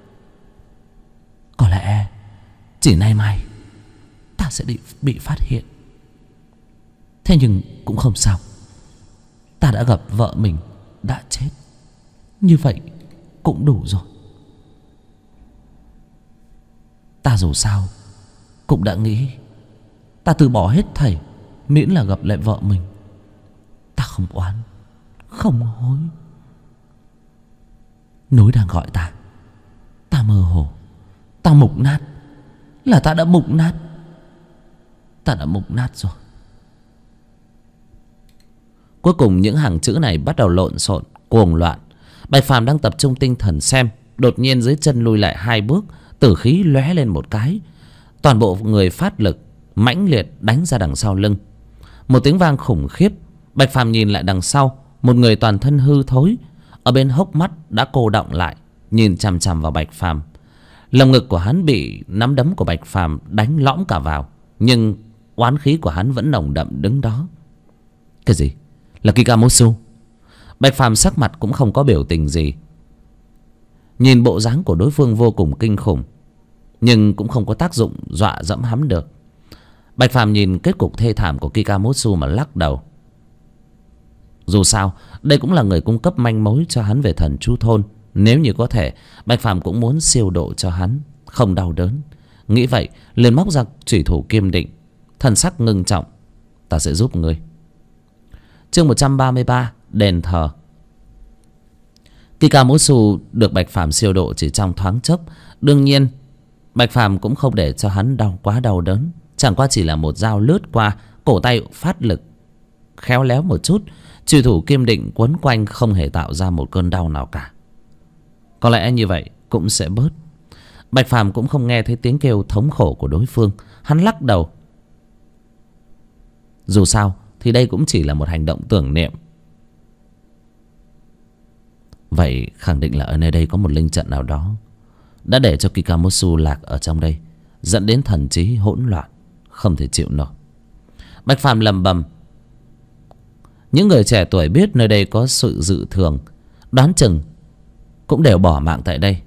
Có lẽ chỉ nay mai ta sẽ bị phát hiện. Thế nhưng cũng không sao. Ta đã gặp vợ mình đã chết, như vậy cũng đủ rồi. Ta dù sao cũng đã nghĩ ta từ bỏ hết thảy miễn là gặp lại vợ mình. Ta không oán, không hối. Núi đang gọi ta. Ta mơ hồ, ta mục nát. Là ta đã mục nát. Ta đã mục nát rồi. Cuối cùng những hàng chữ này bắt đầu lộn xộn, cuồng loạn. Bạch Phàm đang tập trung tinh thần xem, đột nhiên dưới chân lùi lại 2 bước, tử khí lóe lên một cái. Toàn bộ người phát lực mãnh liệt đánh ra đằng sau lưng. Một tiếng vang khủng khiếp. Bạch Phàm nhìn lại đằng sau, một người toàn thân hư thối, ở bên hốc mắt đã cô đọng lại, nhìn chằm chằm vào Bạch Phàm. Lồng ngực của hắn bị nắm đấm của Bạch Phàm đánh lõm cả vào, nhưng oán khí của hắn vẫn nồng đậm đứng đó. Cái gì? Là Kikamosu? Bạch Phàm sắc mặt cũng không có biểu tình gì. Nhìn bộ dáng của đối phương vô cùng kinh khủng, nhưng cũng không có tác dụng dọa dẫm hắn được. Bạch Phàm nhìn kết cục thê thảm của Kikamosu mà lắc đầu. Dù sao đây cũng là người cung cấp manh mối cho hắn về thần chú thôn. Nếu như có thể, Bạch Phàm cũng muốn siêu độ cho hắn không đau đớn. Nghĩ vậy liền móc ra chủy thủ Kim Định, thần sắc ngưng trọng. Ta sẽ giúp ngươi. Chương 133, đền thờ. Kikamosu được Bạch Phàm siêu độ chỉ trong thoáng chốc. Đương nhiên Bạch Phàm cũng không để cho hắn quá đau đớn. Chẳng qua chỉ là một dao lướt qua, cổ tay phát lực khéo léo một chút, chủy thủ Kim Định quấn quanh không hề tạo ra một cơn đau nào cả. Có lẽ như vậy cũng sẽ bớt. Bạch Phàm cũng không nghe thấy tiếng kêu thống khổ của đối phương. Hắn lắc đầu. Dù sao thì đây cũng chỉ là một hành động tưởng niệm. Vậy khẳng định là ở nơi đây có một linh trận nào đó đã để cho Kikamosu lạc ở trong đây, dẫn đến thần trí hỗn loạn, không thể chịu nổi. Bạch Phàm lầm bầm. Những người trẻ tuổi biết nơi đây có sự dự thường, đoán chừng cũng đều bỏ mạng tại đây.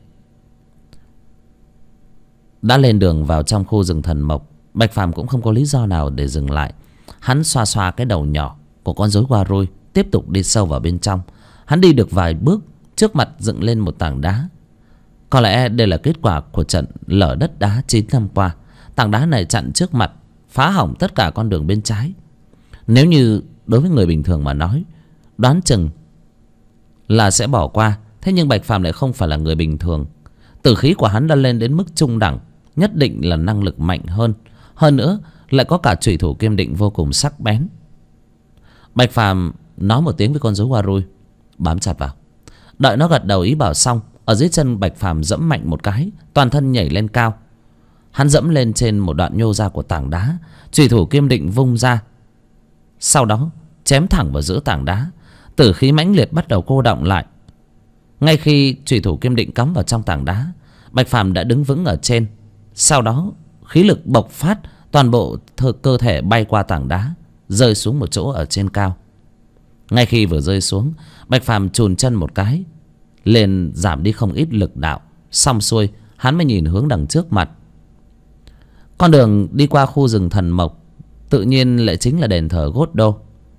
Đã lên đường vào trong khu rừng thần mộc, Bạch Phàm cũng không có lý do nào để dừng lại. Hắn xoa xoa cái đầu nhỏ của con rối Warui, tiếp tục đi sâu vào bên trong. Hắn đi được vài bước, trước mặt dựng lên một tảng đá. Có lẽ đây là kết quả của trận lở đất đá 9 năm qua. Tảng đá này chặn trước mặt, phá hỏng tất cả con đường bên trái. Nếu như đối với người bình thường mà nói, đoán chừng là sẽ bỏ qua. Thế nhưng Bạch Phàm lại không phải là người bình thường. Tử khí của hắn đã lên đến mức trung đẳng, nhất định là năng lực mạnh hơn. Hơn nữa lại có cả chủy thủ Kim Định vô cùng sắc bén. Bạch Phàm nói một tiếng với con rối Warui, bám chặt vào. Đợi nó gật đầu ý bảo xong, ở dưới chân Bạch Phàm dẫm mạnh một cái, toàn thân nhảy lên cao. Hắn dẫm lên trên một đoạn nhô ra của tảng đá, chủy thủ Kim Định vung ra, sau đó chém thẳng vào giữa tảng đá. Tử khí mãnh liệt bắt đầu cô đọng lại. Ngay khi chủy thủ Kim Định cắm vào trong tảng đá, Bạch Phàm đã đứng vững ở trên. Sau đó khí lực bộc phát, toàn bộ cơ thể bay qua tảng đá, rơi xuống một chỗ ở trên cao. Ngay khi vừa rơi xuống, Bạch Phàm chùn chân một cái, liền giảm đi không ít lực đạo. Xong xuôi, hắn mới nhìn hướng đằng trước mặt. Con đường đi qua khu rừng thần mộc tự nhiên lại chính là đền thờ Gốt-đô.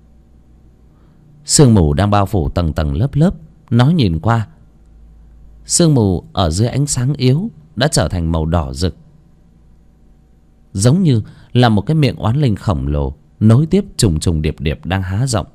Sương mù đang bao phủ tầng tầng lớp lớp. Nó nhìn qua, sương mù ở dưới ánh sáng yếu đã trở thành màu đỏ rực, giống như là một cái miệng oán linh khổng lồ nối tiếp trùng trùng điệp điệp đang há rộng.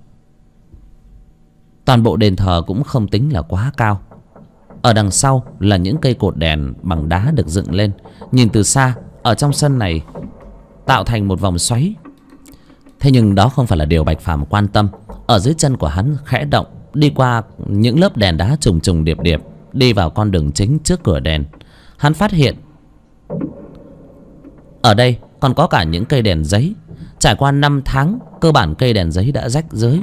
Toàn bộ đền thờ cũng không tính là quá cao. Ở đằng sau là những cây cột đèn bằng đá được dựng lên. Nhìn từ xa, ở trong sân này tạo thành một vòng xoáy. Thế nhưng đó không phải là điều Bạch Phàm quan tâm. Ở dưới chân của hắn khẽ động, đi qua những lớp đèn đá trùng trùng điệp điệp, đi vào con đường chính trước cửa đền. Hắn phát hiện ở đây còn có cả những cây đèn giấy. Trải qua 5 tháng, cơ bản cây đèn giấy đã rách rưới.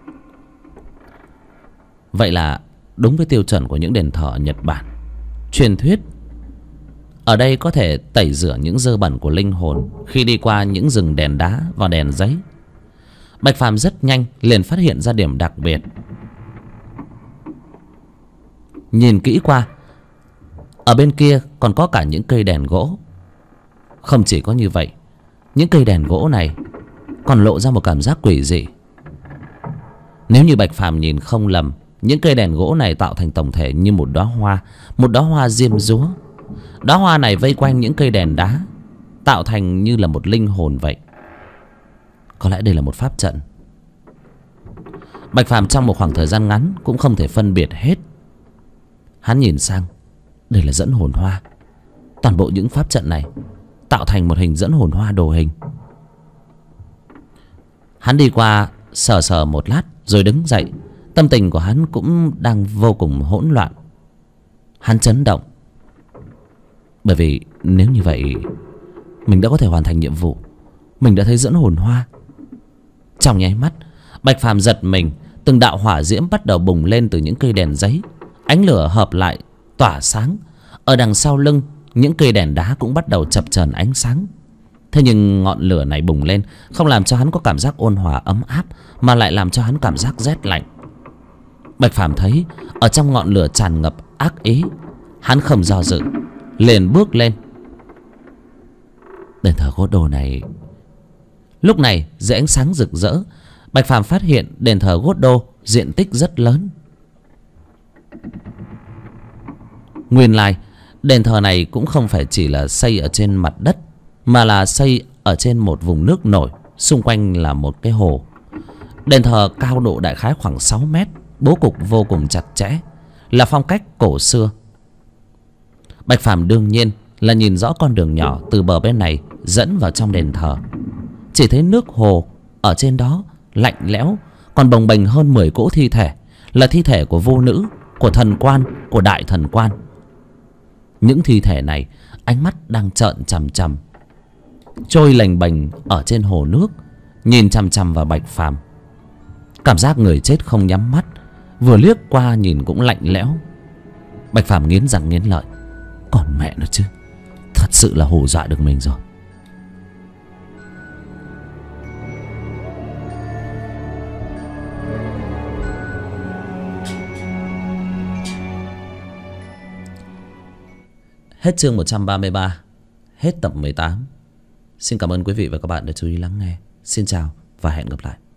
Vậy là đúng với tiêu chuẩn của những đền thờ ở Nhật Bản. Truyền thuyết ở đây có thể tẩy rửa những dơ bẩn của linh hồn khi đi qua những rừng đèn đá và đèn giấy. Bạch Phàm rất nhanh liền phát hiện ra điểm đặc biệt. Nhìn kỹ qua, ở bên kia còn có cả những cây đèn gỗ. Không chỉ có như vậy, những cây đèn gỗ này còn lộ ra một cảm giác quỷ dị. Nếu như Bạch Phàm nhìn không lầm, những cây đèn gỗ này tạo thành tổng thể như một đóa hoa, một đóa hoa diêm dúa. Đóa hoa này vây quanh những cây đèn đá, tạo thành như là một linh hồn vậy. Có lẽ đây là một pháp trận. Bạch Phàm trong một khoảng thời gian ngắn cũng không thể phân biệt hết. Hắn nhìn sang, đây là dẫn hồn hoa. Toàn bộ những pháp trận này tạo thành một hình dẫn hồn hoa đồ hình. Hắn đi qua sờ sờ một lát rồi đứng dậy. Tâm tình của hắn cũng đang vô cùng hỗn loạn. Hắn chấn động, bởi vì nếu như vậy mình đã có thể hoàn thành nhiệm vụ. Mình đã thấy dẫn hồn hoa. Trong nháy mắt, Bạch Phàm giật mình. Từng đạo hỏa diễm bắt đầu bùng lên từ những cây đèn giấy. Ánh lửa hợp lại, tỏa sáng. Ở đằng sau lưng, những cây đèn đá cũng bắt đầu chập chờn ánh sáng. Thế nhưng ngọn lửa này bùng lên không làm cho hắn có cảm giác ôn hòa ấm áp, mà lại làm cho hắn cảm giác rét lạnh. Bạch Phàm thấy ở trong ngọn lửa tràn ngập ác ý. Hắn không do dự, liền bước lên. Đền thờ Gốt Đô này. Lúc này dưới ánh sáng rực rỡ, Bạch Phàm phát hiện đền thờ Gốt Đô diện tích rất lớn. Nguyên lai đền thờ này cũng không phải chỉ là xây ở trên mặt đất, mà là xây ở trên một vùng nước nổi, xung quanh là một cái hồ. Đền thờ cao độ đại khái khoảng 6 mét, bố cục vô cùng chặt chẽ, là phong cách cổ xưa. Bạch Phàm đương nhiên là nhìn rõ con đường nhỏ từ bờ bên này dẫn vào trong đền thờ. Chỉ thấy nước hồ ở trên đó lạnh lẽo, còn bồng bềnh hơn 10 cỗ thi thể, là thi thể của vô nữ, của thần quan, của đại thần quan. Những thi thể này ánh mắt đang trợn chằm chằm, trôi lềnh bềnh ở trên hồ nước, nhìn chằm chằm vào Bạch Phàm. Cảm giác người chết không nhắm mắt, vừa liếc qua nhìn cũng lạnh lẽo. Bạch Phàm nghiến răng nghiến lợi, còn mẹ nó chứ, thật sự là hù dọa được mình rồi. Hết chương 133, hết tập 18. Xin cảm ơn quý vị và các bạn đã chú ý lắng nghe. Xin chào và hẹn gặp lại.